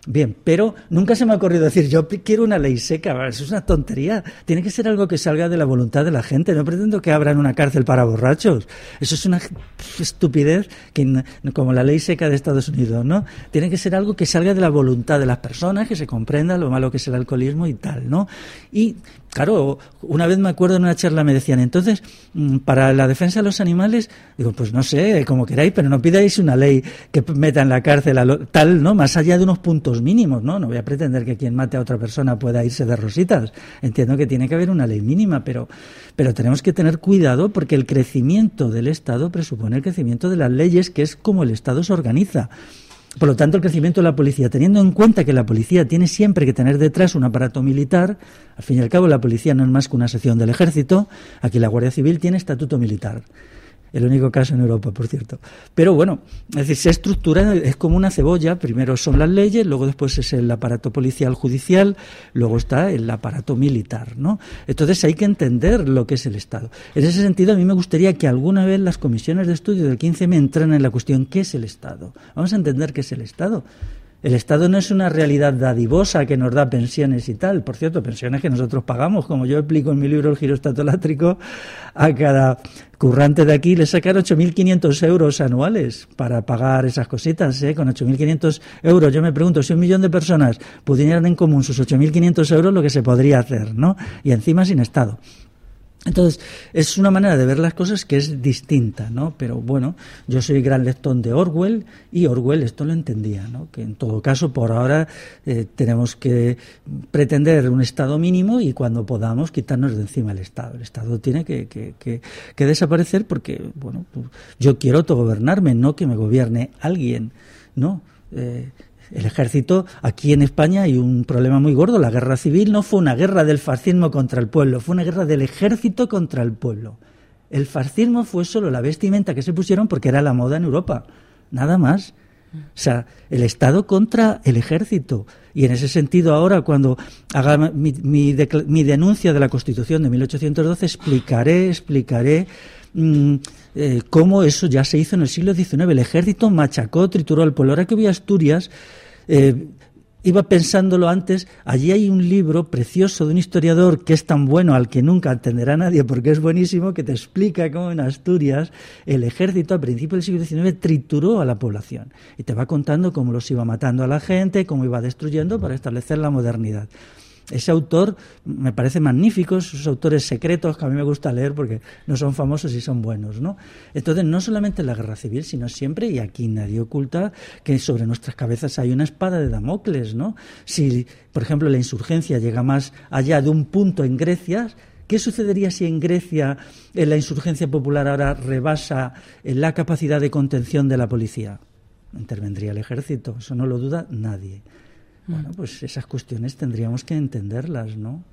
Bien, pero nunca se me ha ocurrido decir, yo quiero una ley seca, eso es una tontería. Tiene que ser algo que salga de la voluntad de la gente. No pretendo que abran una cárcel para borrachos. Eso es una estupidez, que como la ley seca de Estados Unidos, ¿no? Tiene que ser algo que salga de la voluntad de las personas, que se comprenda lo malo que es el alcoholismo y tal, ¿no? Y claro, una vez me acuerdo en una charla me decían, entonces, para la defensa de los animales, digo, pues no sé, como queráis, pero no pidáis una ley que meta en la cárcel a lo, tal, ¿no? Más allá de unos puntos mínimos, ¿no? No voy a pretender que quien mate a otra persona pueda irse de rositas. Entiendo que tiene que haber una ley mínima, pero, pero tenemos que tener cuidado porque el crecimiento del Estado presupone el crecimiento de las leyes, que es como el Estado se organiza. Por lo tanto, el crecimiento de la policía, teniendo en cuenta que la policía tiene siempre que tener detrás un aparato militar, al fin y al cabo la policía no es más que una sección del ejército, aquí la Guardia Civil tiene estatuto militar. El único caso en Europa, por cierto. Pero bueno, es decir, se estructura, es como una cebolla, primero son las leyes, luego después es el aparato policial judicial, luego está el aparato militar, ¿no? Entonces hay que entender lo que es el Estado. En ese sentido, a mí me gustaría que alguna vez las comisiones de estudio del quince eme entraran en la cuestión, ¿qué es el Estado? Vamos a entender qué es el Estado. El Estado no es una realidad dadivosa que nos da pensiones y tal. Por cierto, pensiones que nosotros pagamos, como yo explico en mi libro El giro estatolátrico, a cada currante de aquí le sacan ocho mil quinientos euros anuales para pagar esas cositas, ¿eh? Con ocho mil quinientos euros, yo me pregunto, si un millón de personas pudieran en común sus ocho mil quinientos euros, lo que se podría hacer, ¿no? Y encima sin Estado. Entonces, es una manera de ver las cosas que es distinta, ¿no? Pero bueno, yo soy gran lector de Orwell y Orwell esto lo entendía, ¿no? Que en todo caso, por ahora, eh, tenemos que pretender un Estado mínimo y cuando podamos quitarnos de encima el Estado. El Estado tiene que, que, que, que desaparecer porque, bueno, pues, yo quiero autogobernarme, no que me gobierne alguien, ¿no? Eh, El ejército, aquí en España hay un problema muy gordo. La guerra civil no fue una guerra del fascismo contra el pueblo, fue una guerra del ejército contra el pueblo. El fascismo fue solo la vestimenta que se pusieron porque era la moda en Europa, nada más. O sea, el Estado contra el ejército. Y en ese sentido ahora, cuando haga mi, mi, de, mi denuncia de la Constitución de mil ochocientos doce, explicaré, explicaré... Mmm, Eh, cómo eso ya se hizo en el siglo diecinueve. El ejército machacó, trituró al pueblo. Ahora que voy a Asturias, eh, iba pensándolo antes, allí hay un libro precioso de un historiador que es tan bueno, al que nunca entenderá nadie porque es buenísimo, que te explica cómo en Asturias el ejército a principios del siglo diecinueve trituró a la población y te va contando cómo los iba matando a la gente, cómo iba destruyendo para establecer la modernidad. Ese autor me parece magnífico, esos autores secretos que a mí me gusta leer porque no son famosos y son buenos, ¿no? Entonces, no solamente en la guerra civil, sino siempre, y aquí nadie oculta, que sobre nuestras cabezas hay una espada de Damocles, ¿no? Si, por ejemplo, la insurgencia llega más allá de un punto en Grecia, ¿qué sucedería si en Grecia en la insurgencia popular ahora rebasa la capacidad de contención de la policía? Intervendría el ejército, eso no lo duda nadie. Bueno, pues esas cuestiones tendríamos que entenderlas, ¿no?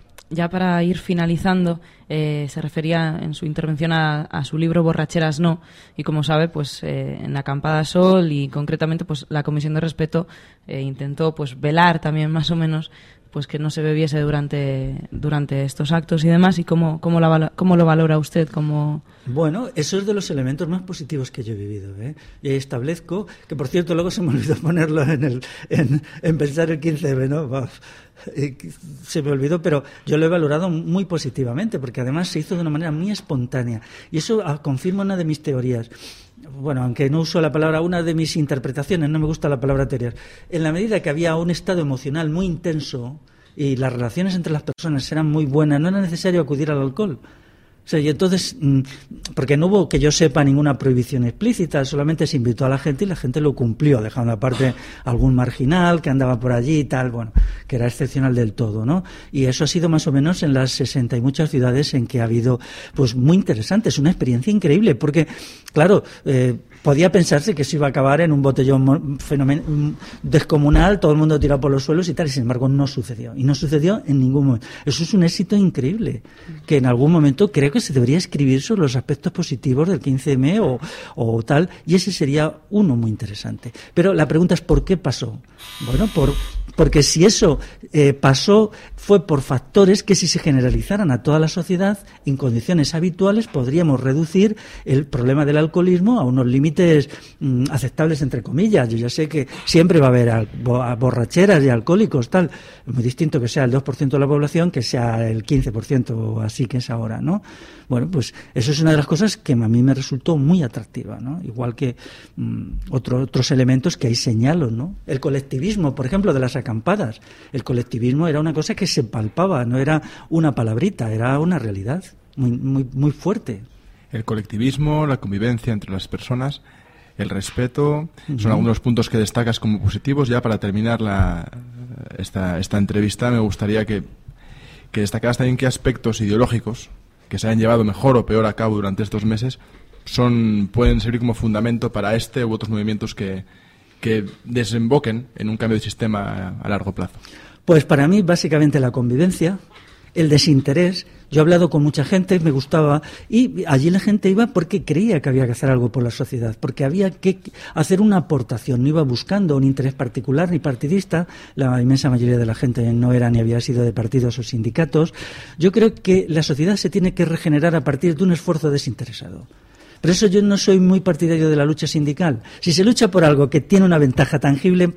Ya para ir finalizando, eh, se refería en su intervención a, a su libro Borracheras no, y como sabe, pues eh, en la Acampada Sol y concretamente pues la Comisión de Respeto eh, intentó pues velar también más o menos pues que no se bebiese durante durante estos actos y demás. ¿Y cómo cómo, la, cómo lo valora usted? ¿Cómo... Bueno, eso es de los elementos más positivos que yo he vivido, ¿eh? Y establezco, que por cierto luego se me olvidó ponerlo en el en, en pensar el quince eme, ¿no? Se me olvidó, pero yo lo he valorado muy positivamente, porque además se hizo de una manera muy espontánea. Y eso confirma una de mis teorías. Bueno, aunque no uso la palabra, una de mis interpretaciones, no me gusta la palabra teorías. En la medida que había un estado emocional muy intenso y las relaciones entre las personas eran muy buenas, no era necesario acudir al alcohol. O sea, y entonces, porque no hubo, que yo sepa, ninguna prohibición explícita, solamente se invitó a la gente y la gente lo cumplió, dejando aparte algún marginal que andaba por allí y tal, bueno, que era excepcional del todo, ¿no? Y eso ha sido más o menos en las sesenta y muchas ciudades en que ha habido, pues muy interesante, es una experiencia increíble, porque, claro, eh, podía pensarse que se iba a acabar en un botellón fenomen- descomunal, todo el mundo tirado por los suelos y tal, y sin embargo no sucedió. Y no sucedió en ningún momento. Eso es un éxito increíble, que en algún momento creo que se debería escribir sobre los aspectos positivos del quince eme o, o tal, y ese sería uno muy interesante. Pero la pregunta es ¿por qué pasó? Bueno, por porque si eso eh, pasó fue por factores que si se generalizaran a toda la sociedad en condiciones habituales podríamos reducir el problema del alcoholismo a unos límites mmm, aceptables entre comillas. Yo ya sé que siempre va a haber al, bo, a borracheras y alcohólicos, tal, es muy distinto que sea el dos por ciento de la población que sea el quince por ciento o así que es ahora, ¿no? Bueno, pues eso es una de las cosas que a mí me resultó muy atractiva, ¿no? Igual que mmm, otro, otros elementos que ahí señalo, ¿no? El colectivismo, por ejemplo, de las acampadas. El colectivismo era una cosa que se palpaba, no era una palabrita, era una realidad muy, muy, muy fuerte. El colectivismo, la convivencia entre las personas, el respeto, uh-huh. son algunos de los puntos que destacas como positivos. Ya para terminar la, esta, esta entrevista me gustaría que, que destacaras también qué aspectos ideológicos que se han llevado mejor o peor a cabo durante estos meses son pueden servir como fundamento para este u otros movimientos que, que desemboquen en un cambio de sistema a largo plazo. Pues para mí básicamente la convivencia, el desinterés. Yo he hablado con mucha gente, me gustaba, y allí la gente iba porque creía que había que hacer algo por la sociedad, porque había que hacer una aportación, no iba buscando un interés particular ni partidista. La inmensa mayoría de la gente no era ni había sido de partidos o sindicatos. Yo creo que la sociedad se tiene que regenerar a partir de un esfuerzo desinteresado. Por eso yo no soy muy partidario de la lucha sindical. Si se lucha por algo que tiene una ventaja tangible,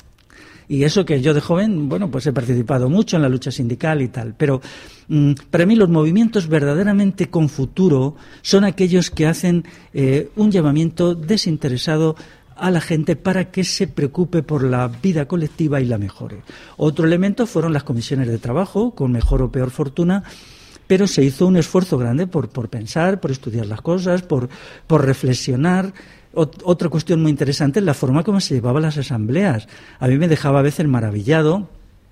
y eso que yo de joven, bueno, pues he participado mucho en la lucha sindical y tal, pero mmm, para mí los movimientos verdaderamente con futuro son aquellos que hacen eh, un llamamiento desinteresado a la gente para que se preocupe por la vida colectiva y la mejore. Otro elemento fueron las comisiones de trabajo, con mejor o peor fortuna, pero se hizo un esfuerzo grande por, por pensar, por estudiar las cosas, por, por reflexionar. Otra cuestión muy interesante es la forma como se llevaban las asambleas. A mí me dejaba a veces maravillado,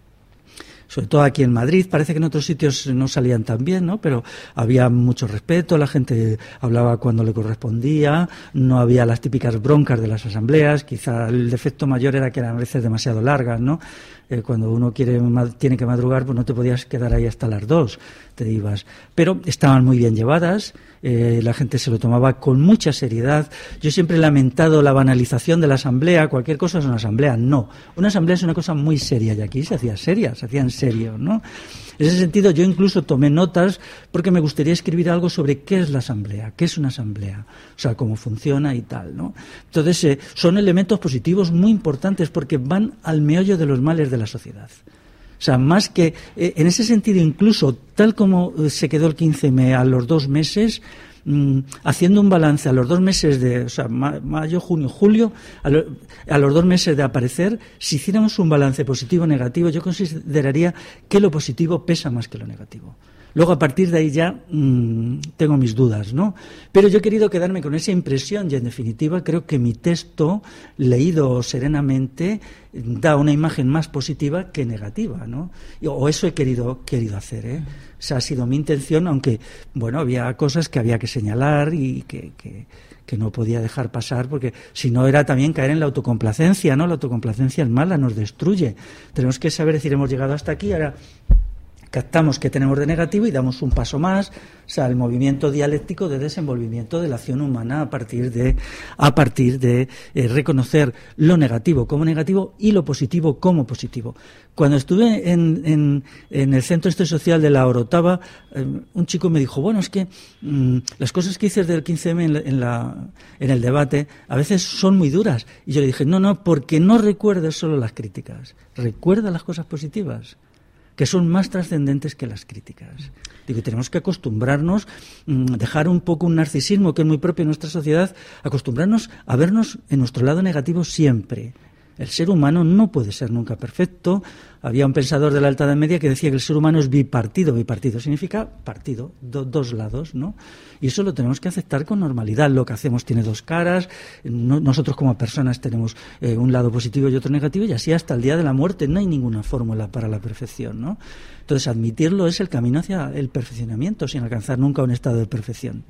sobre todo aquí en Madrid. Parece que en otros sitios no salían tan bien, ¿no? Pero había mucho respeto, la gente hablaba cuando le correspondía, no había las típicas broncas de las asambleas. Quizá el defecto mayor era que eran a veces demasiado largas, ¿no? Eh, cuando uno quiere tiene que madrugar, pues no te podías quedar ahí hasta las dos, te ibas. Pero estaban muy bien llevadas, eh, la gente se lo tomaba con mucha seriedad. Yo siempre he lamentado la banalización de la asamblea. Cualquier cosa es una asamblea. No, una asamblea es una cosa muy seria, y aquí se hacía seria, se hacía en serio, ¿no? En ese sentido yo incluso tomé notas porque me gustaría escribir algo sobre qué es la asamblea, qué es una asamblea, o sea, cómo funciona y tal, ¿no? Entonces eh, son elementos positivos muy importantes porque van al meollo de los males de la sociedad. O sea, más que, eh, en ese sentido, incluso tal como eh, se quedó el quince eme a los dos meses, mmm, haciendo un balance a los dos meses de, o sea, ma- mayo, junio, julio, a, lo, a los dos meses de aparecer, si hiciéramos un balance positivo o negativo, yo consideraría que lo positivo pesa más que lo negativo. Luego, a partir de ahí ya mmm, tengo mis dudas, ¿no? Pero yo he querido quedarme con esa impresión y, en definitiva, creo que mi texto, leído serenamente, da una imagen más positiva que negativa, ¿no? O eso he querido, querido hacer, ¿eh? Esa ha sido mi intención, aunque, bueno, había cosas que había que señalar y que, que, que no podía dejar pasar, porque si no era también caer en la autocomplacencia, ¿no? La autocomplacencia es mala, nos destruye. Tenemos que saber decir, hemos llegado hasta aquí, ahora captamos que tenemos de negativo y damos un paso más, o sea, el movimiento dialéctico de desenvolvimiento de la acción humana a partir de a partir de eh, reconocer lo negativo como negativo y lo positivo como positivo. Cuando estuve en, en, en el centro este social de la Orotava, eh, un chico me dijo, bueno, es que mmm, las cosas que dices del quince eme en, la, en, la, en el debate a veces son muy duras. Y yo le dije, no, no, porque no recuerdes solo las críticas, recuerda las cosas positivas, que son más trascendentes que las críticas. Digo, tenemos que acostumbrarnos, dejar un poco un narcisismo que es muy propio en nuestra sociedad, acostumbrarnos a vernos en nuestro lado negativo siempre. El ser humano no puede ser nunca perfecto. Había un pensador de la Alta Edad Media que decía que el ser humano es bipartido. Bipartido significa partido, do, dos lados, ¿no? Y eso lo tenemos que aceptar con normalidad. Lo que hacemos tiene dos caras. No, nosotros como personas tenemos eh, un lado positivo y otro negativo, y así hasta el día de la muerte. No hay ninguna fórmula para la perfección, ¿no? Entonces, admitirlo es el camino hacia el perfeccionamiento, sin alcanzar nunca un estado de perfección.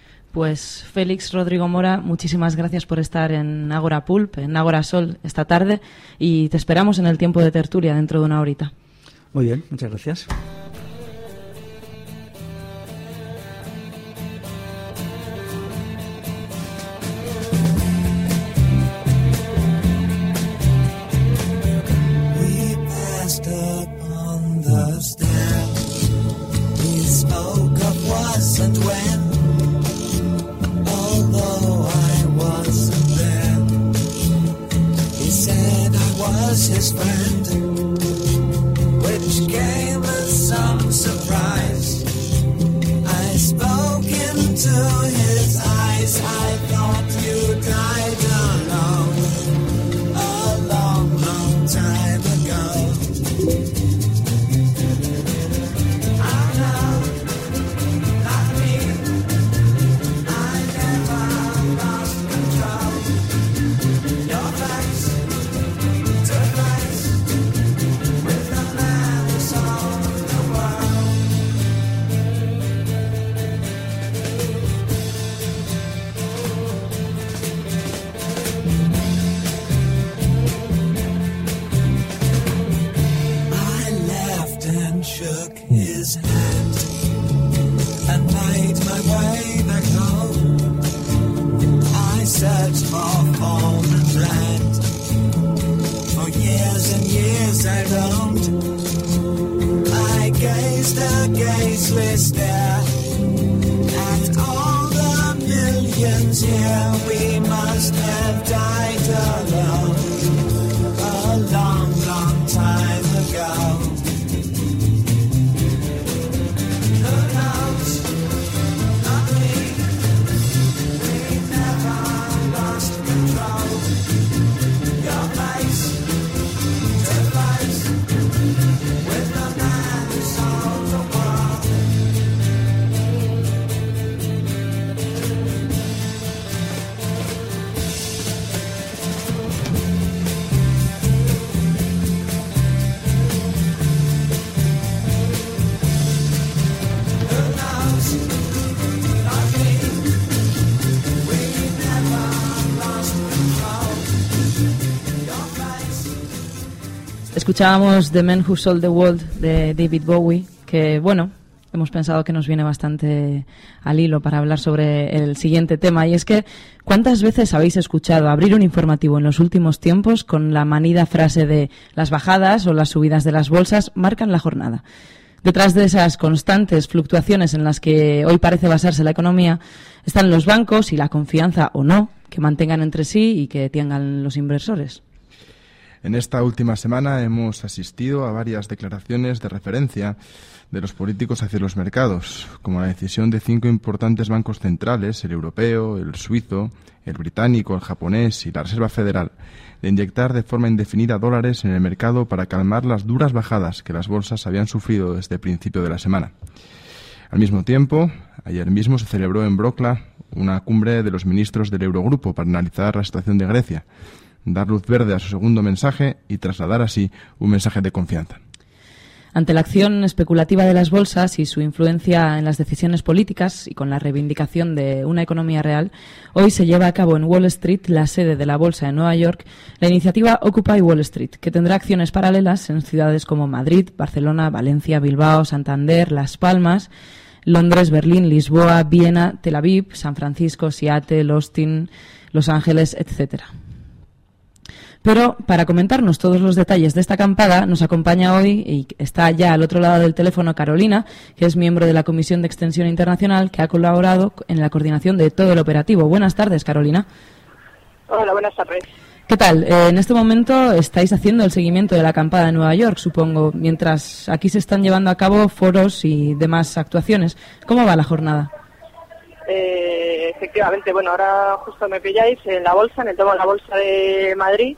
Pues Félix Rodrigo Mora, muchísimas gracias por estar en Ágora Pulp, en Ágora Sol esta tarde, y te esperamos en el tiempo de tertulia dentro de una horita. Muy bien, muchas gracias. We best friend, which came as some surprise. I spoke into his eyes, I thought you died alone, a long, long time ago. I know, not me, I never lost control. Your face to face with the man who sold the world. I laughed and shook his hand and made my way back home. I searched for form and land. For years and years I roamed. I gazed a gazeless stare at all the millions here. We must have died alone a long, long time ago. Who knows? Not me. We never lost control. Your face to face with the man who sold the world. Who knows? Not me. We never lost control. Your face. Escuchábamos The Man Who Sold the World de David Bowie, que bueno, hemos pensado que nos viene bastante al hilo para hablar sobre el siguiente tema, y es que ¿cuántas veces habéis escuchado abrir un informativo en los últimos tiempos con la manida frase de las bajadas o las subidas de las bolsas marcan la jornada? Detrás de esas constantes fluctuaciones en las que hoy parece basarse la economía están los bancos y la confianza o no que mantengan entre sí y que tengan los inversores. En esta última semana hemos asistido a varias declaraciones de referencia de los políticos hacia los mercados, como la decisión de cinco importantes bancos centrales, el europeo, el suizo, el británico, el japonés y la Reserva Federal, de inyectar de forma indefinida dólares en el mercado para calmar las duras bajadas que las bolsas habían sufrido desde el principio de la semana. Al mismo tiempo, ayer mismo se celebró en Wrocław una cumbre de los ministros del Eurogrupo para analizar la situación de Grecia, dar luz verde a su segundo mensaje y trasladar así un mensaje de confianza. Ante la acción especulativa de las bolsas y su influencia en las decisiones políticas y con la reivindicación de una economía real, hoy se lleva a cabo en Wall Street, la sede de la bolsa de Nueva York, la iniciativa Occupy Wall Street, que tendrá acciones paralelas en ciudades como Madrid, Barcelona, Valencia, Bilbao, Santander, Las Palmas, Londres, Berlín, Lisboa, Viena, Tel Aviv, San Francisco, Seattle, Austin, Los Ángeles, etcétera. Pero para comentarnos todos los detalles de esta acampada nos acompaña hoy y está ya al otro lado del teléfono Carolina, que es miembro de la Comisión de Extensión Internacional que ha colaborado en la coordinación de todo el operativo. Buenas tardes, Carolina. Hola, buenas tardes. ¿Qué tal? Eh, en este momento estáis haciendo el seguimiento de la acampada de Nueva York, supongo, mientras aquí se están llevando a cabo foros y demás actuaciones. ¿Cómo va la jornada? Eh, efectivamente, bueno, ahora justo me pilláis en la bolsa, en el tema de la bolsa de Madrid.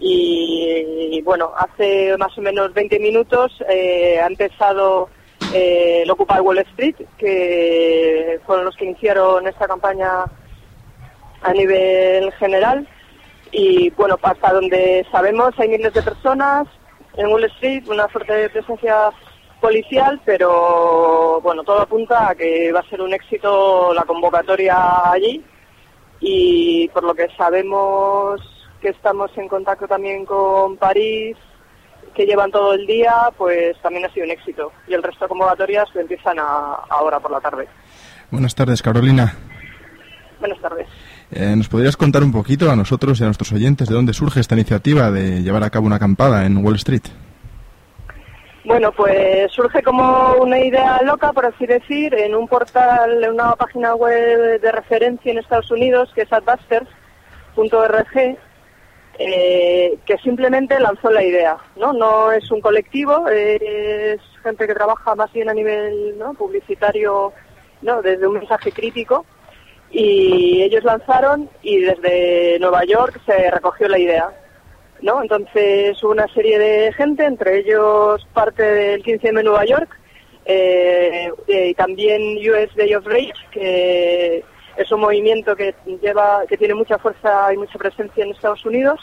Y, y bueno, hace más o menos veinte minutos eh, ha empezado eh, el Occupy Wall Street, que fueron los que iniciaron esta campaña a nivel general. Y bueno, hasta donde sabemos hay miles de personas en Wall Street, una fuerte presencia policial, pero bueno, todo apunta a que va a ser un éxito la convocatoria allí. Y por lo que sabemos, que estamos en contacto también con París, que llevan todo el día, pues también ha sido un éxito. Y el resto de convocatorias empiezan a, ahora por la tarde. Buenas tardes, Carolina. Buenas tardes. Eh, ¿Nos podrías contar un poquito a nosotros y a nuestros oyentes de dónde surge esta iniciativa de llevar a cabo una acampada en Wall Street? Bueno, pues surge como una idea loca, por así decir, en un portal, en una página web de referencia en Estados Unidos, que es adbusters punto org, eh, que simplemente lanzó la idea, ¿no? No es un colectivo, es gente que trabaja más bien a nivel, ¿no?, publicitario, ¿no?, desde un mensaje crítico, y ellos lanzaron y desde Nueva York se recogió la idea, ¿no? Entonces una serie de gente, entre ellos parte del quince eme Nueva York, eh, eh, y también U S Day of Rage, que es un movimiento que lleva, que tiene mucha fuerza y mucha presencia en Estados Unidos,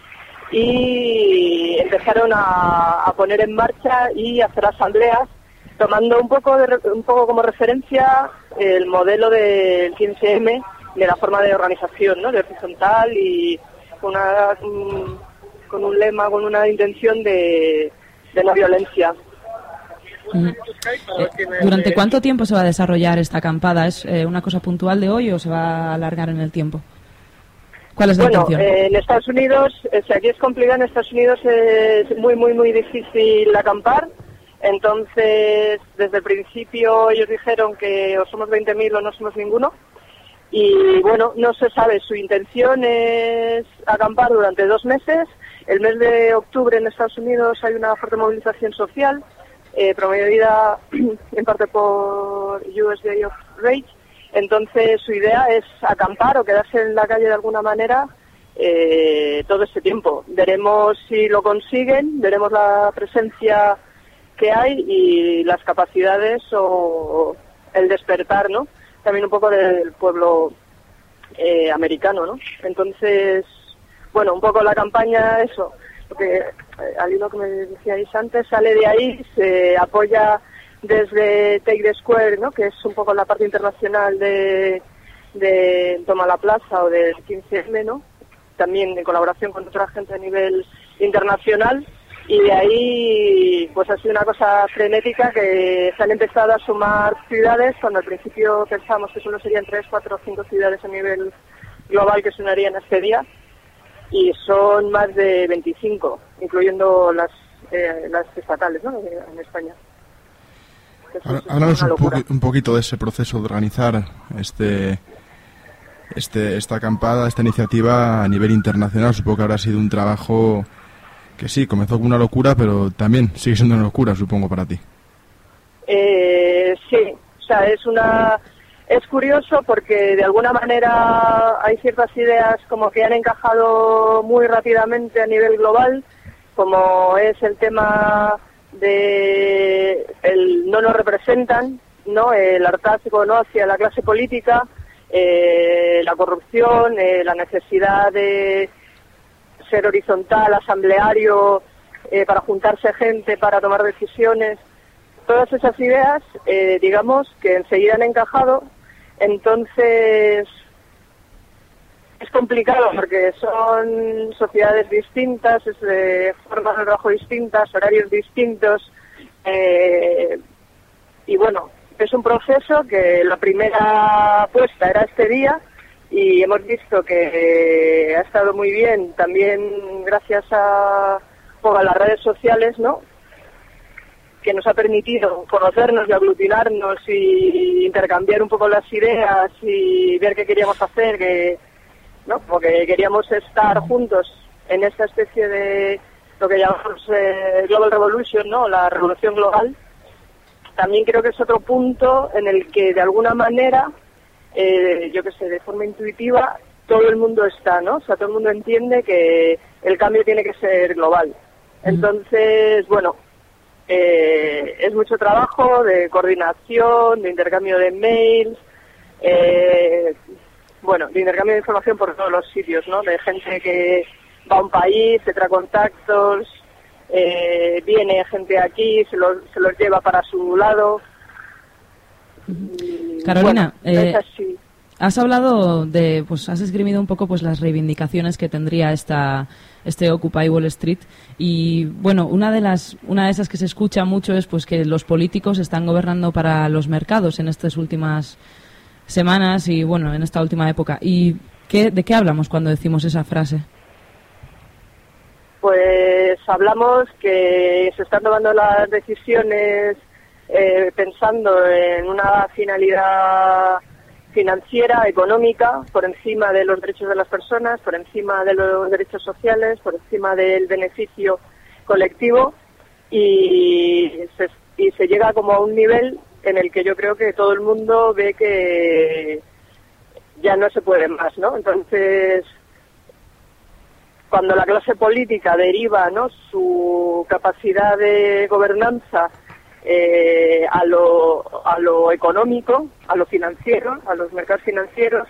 y empezaron a, a poner en marcha y hacer asambleas, tomando un poco de, un poco como referencia el modelo del quince eme, de la forma de organización, ¿no?, de horizontal y con una un, con un lema, con una intención de, de no violencia. Mm. Eh, ¿Durante cuánto tiempo se va a desarrollar esta acampada? ¿Es eh, una cosa puntual de hoy o se va a alargar en el tiempo? ¿Cuál es la bueno, intención? Eh, en Estados Unidos, eh, si aquí es complicado, en Estados Unidos es muy, muy, muy difícil acampar. Entonces, desde el principio ellos dijeron que o somos veinte mil o no somos ninguno. Y bueno, no se sabe, su intención es acampar durante dos meses. El mes de octubre en Estados Unidos hay una fuerte movilización social, eh, promovida en parte por U S Day of Rage. Entonces su idea es acampar o quedarse en la calle de alguna manera eh, todo este tiempo. Veremos si lo consiguen, veremos la presencia que hay y las capacidades o el despertar, ¿no?, también un poco del pueblo eh, americano, ¿no? Entonces, bueno, un poco la campaña, eso, porque eh, al hilo que me decíais antes, sale de ahí, se apoya desde Take the Square, ¿no?, que es un poco la parte internacional de, de Toma la Plaza o del quince eme, ¿no?, también en colaboración con otra gente a nivel internacional. Y de ahí pues ha sido una cosa frenética, que se han empezado a sumar ciudades, cuando al principio pensamos que solo serían tres, cuatro o cinco ciudades a nivel global que se unarían a este día, y son más de veinticinco, incluyendo las eh, las estatales, ¿no?, en España. Háblanos un, poqu- un poquito de ese proceso de organizar este, este esta acampada, esta iniciativa a nivel internacional. Supongo que habrá sido un trabajo que sí, comenzó como una locura, pero también sigue siendo una locura, supongo, para ti. Eh, sí, o sea, es una es curioso porque de alguna manera hay ciertas ideas como que han encajado muy rápidamente a nivel global, como es el tema de el no nos representan, ¿no?, el hartazgo, ¿no?, hacia la clase política, eh, la corrupción, eh, la necesidad de ser horizontal, asambleario, eh, para juntarse gente, para tomar decisiones. Todas esas ideas, eh, digamos, que enseguida han encajado. Entonces es complicado porque son sociedades distintas, es de formas de trabajo distintas, horarios distintos, eh, y bueno, es un proceso que la primera apuesta era este día, y hemos visto que eh, ha estado muy bien, también gracias a, pues, a las redes sociales, ¿no?, que nos ha permitido conocernos y aglutinarnos y intercambiar un poco las ideas y ver qué queríamos hacer, que, ¿no?, porque queríamos estar juntos en esta especie de lo que llamamos eh, Global Revolution, ¿no?, la revolución global. También creo que es otro punto en el que de alguna manera, Eh, yo que sé, de forma intuitiva, todo el mundo está, ¿no? O sea, todo el mundo entiende que el cambio tiene que ser global. Entonces, bueno, eh, es mucho trabajo de coordinación, de intercambio de mails, eh, bueno, de intercambio de información por todos los sitios, ¿no? De gente que va a un país, se trae contactos, eh, viene gente aquí, se los, se los lleva para su lado. Carolina, bueno, eh, así. has hablado de, pues has esgrimido un poco pues las reivindicaciones que tendría esta este Occupy Wall Street, y bueno, una de las una de esas que se escucha mucho es pues que los políticos están gobernando para los mercados en estas últimas semanas y bueno, en esta última época. ¿Y qué, de qué hablamos cuando decimos esa frase? Pues hablamos que se están tomando las decisiones Eh, pensando en una finalidad financiera, económica, por encima de los derechos de las personas, por encima de los derechos sociales, por encima del beneficio colectivo, y se, y se llega como a un nivel en el que yo creo que todo el mundo ve que ya no se puede más, ¿no? Entonces, cuando la clase política deriva, ¿no?, su capacidad de gobernanza eh, a lo a lo económico, a lo financiero, a los mercados financieros,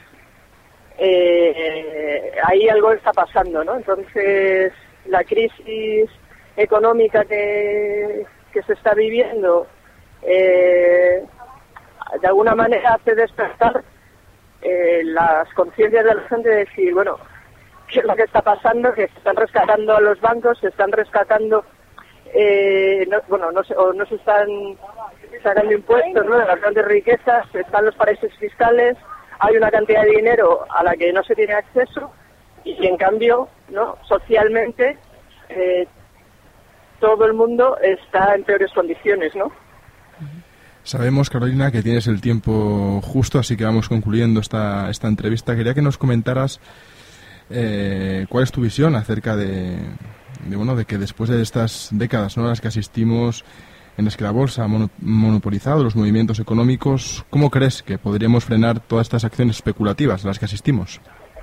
eh, ahí algo está pasando, ¿no? Entonces, la crisis económica que, que se está viviendo eh, de alguna manera hace despertar eh, las conciencias de la gente de decir, bueno, ¿qué es lo que está pasando? Que se están rescatando a los bancos, se están rescatando, eh, no, bueno, no se, o no se están sacando impuestos, ¿no?, de las grandes riquezas, están los paraísos fiscales, hay una cantidad de dinero a la que no se tiene acceso y en cambio, ¿no?, socialmente eh, todo el mundo está en peores condiciones, ¿no? Sabemos, Carolina, que tienes el tiempo justo, así que vamos concluyendo esta, esta entrevista. Quería que nos comentaras eh, cuál es tu visión acerca de, de, bueno, de que después de estas décadas, ¿no?, a las que asistimos, en las que la bolsa ha mono, monopolizado los movimientos económicos, ¿cómo crees que podríamos frenar todas estas acciones especulativas a las que asistimos?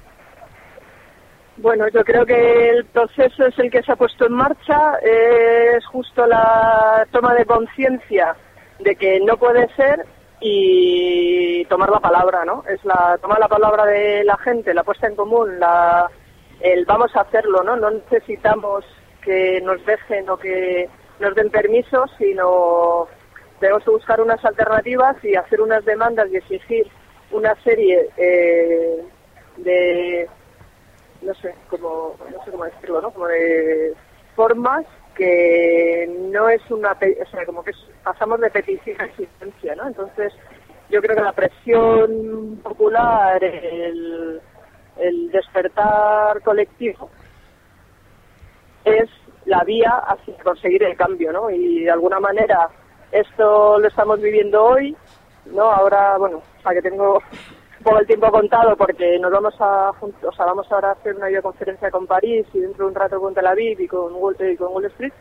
Bueno, yo creo que el proceso es el que se ha puesto en marcha, eh, es justo la toma de conciencia de que no puede ser y tomar la palabra, ¿no? Es la tomar la palabra de la gente, la puesta en común, la, el vamos a hacerlo, ¿no? No necesitamos que nos dejen o que nos den permiso, sino tenemos que buscar unas alternativas y hacer unas demandas y exigir una serie eh, de, no sé, como, no sé cómo decirlo, ¿no? Como de formas que no es una, o sea, como que pasamos de petición a existencia, ¿no? Entonces, yo creo que la presión popular, el, el despertar colectivo, es la vía hacia conseguir el cambio, ¿no? Y de alguna manera esto lo estamos viviendo hoy, ¿no? Ahora, bueno, o sea, que tengo un poco el tiempo contado porque nos vamos a, o sea, vamos ahora a hacer una videoconferencia con París y dentro de un rato con Tel Aviv y con Wall, y con Wall Street,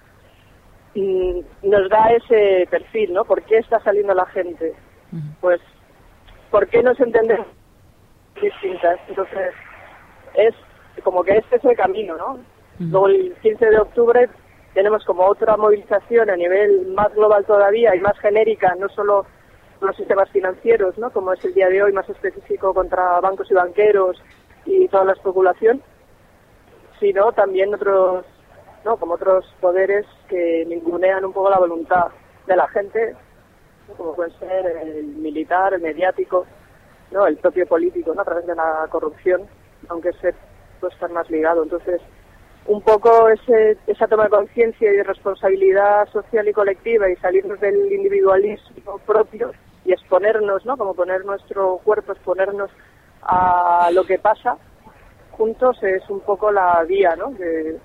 y nos da ese perfil, ¿no? ¿Por qué está saliendo la gente? Pues, ¿por qué nos entendemos distintas? Entonces, es como que este es el camino, ¿no? Luego el quince de octubre tenemos como otra movilización a nivel más global todavía y más genérica, no solo los sistemas financieros, ¿no?, como es el día de hoy, más específico contra bancos y banqueros y toda la especulación, sino también otros, ¿no?, como otros poderes que ningunean un poco la voluntad de la gente, ¿no?, como puede ser el militar, el mediático, ¿no?, el propio político, ¿no?, a través de la corrupción, aunque se puede estar más ligado. Entonces, un poco ese, esa toma de conciencia y de responsabilidad social y colectiva y salirnos del individualismo propio y exponernos, ¿no?, como poner nuestro cuerpo, exponernos a lo que pasa juntos, es un poco la vía, ¿no?, de, de,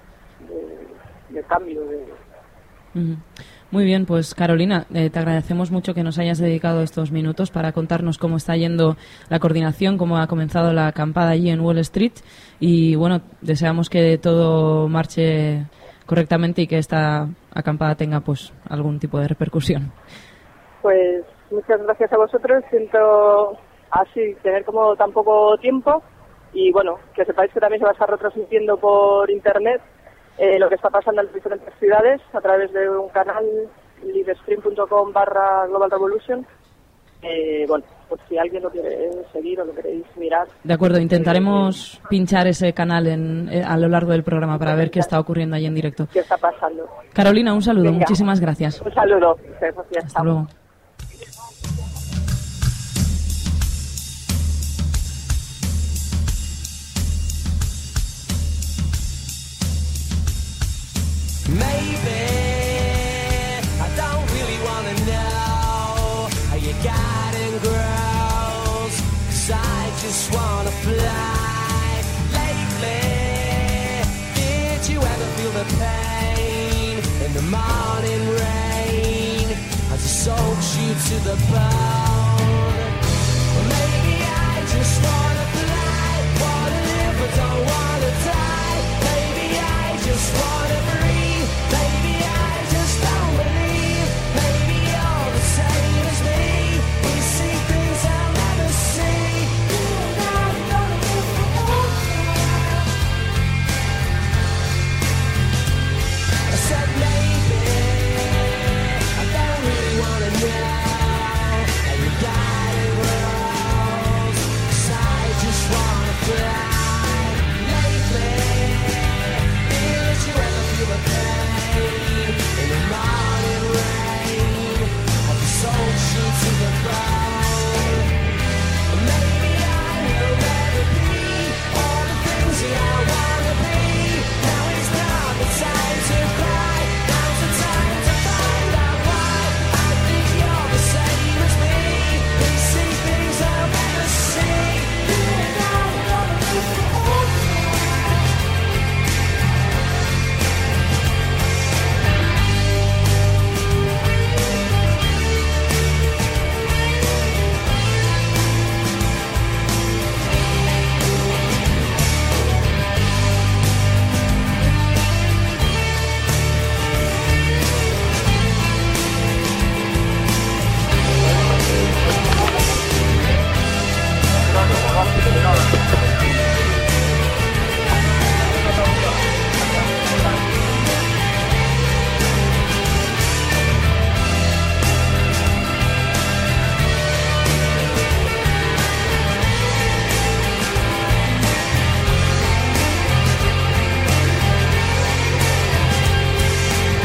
de cambio. De... Uh-huh. Muy bien, pues Carolina, eh, te agradecemos mucho que nos hayas dedicado estos minutos para contarnos cómo está yendo la coordinación, cómo ha comenzado la acampada allí en Wall Street y bueno, deseamos que todo marche correctamente y que esta acampada tenga pues algún tipo de repercusión. Pues muchas gracias a vosotros, siento así tener como tan poco tiempo y bueno, que sepáis que también se va a estar retransmitiendo por internet Eh, lo que está pasando en las diferentes ciudades a través de un canal livestream.com barra Global Revolution. Eh, bueno, pues si alguien lo quiere seguir o lo queréis mirar. De acuerdo, intentaremos eh, pinchar ese canal en, eh, a lo largo del programa para ver qué está ocurriendo ahí en directo. ¿Qué está pasando? Carolina, un saludo, Venga. Muchísimas gracias. Un saludo. Gracias. Hasta luego. Maybe I don't really wanna know how you got in girls, 'cause I just wanna fly. Lately, did you ever feel the pain in the morning rain as it soaks you to the bone? Maybe just wanna fly, wanna live but don't wanna die. Maybe I just wanna breathe, maybe I just don't believe. Maybe you're the same as me, we see things I'll never see. You and I are gonna live forever. I said maybe I don't really wanna know how you got it wrong, 'cause I just wanna fly. Lately, did you ever feel the pain in the morning rain of the soul shoot to the bone? Maybe I will never be all the things that I wanna be. Now it's not the time to cry, now's the time to find out why. I think you're the same as me, we see things I'll never see. You and I are gonna live forever.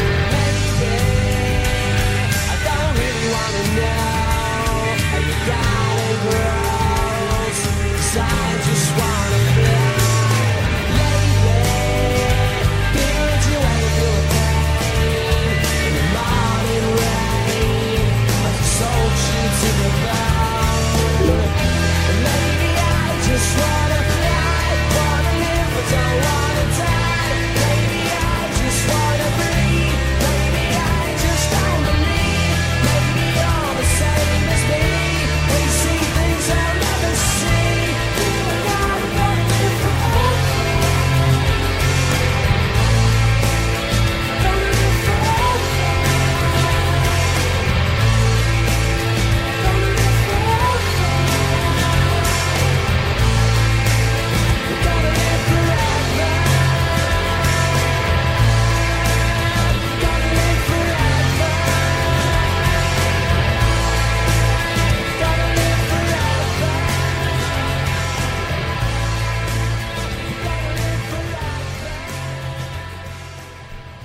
I don't really wanna know how you got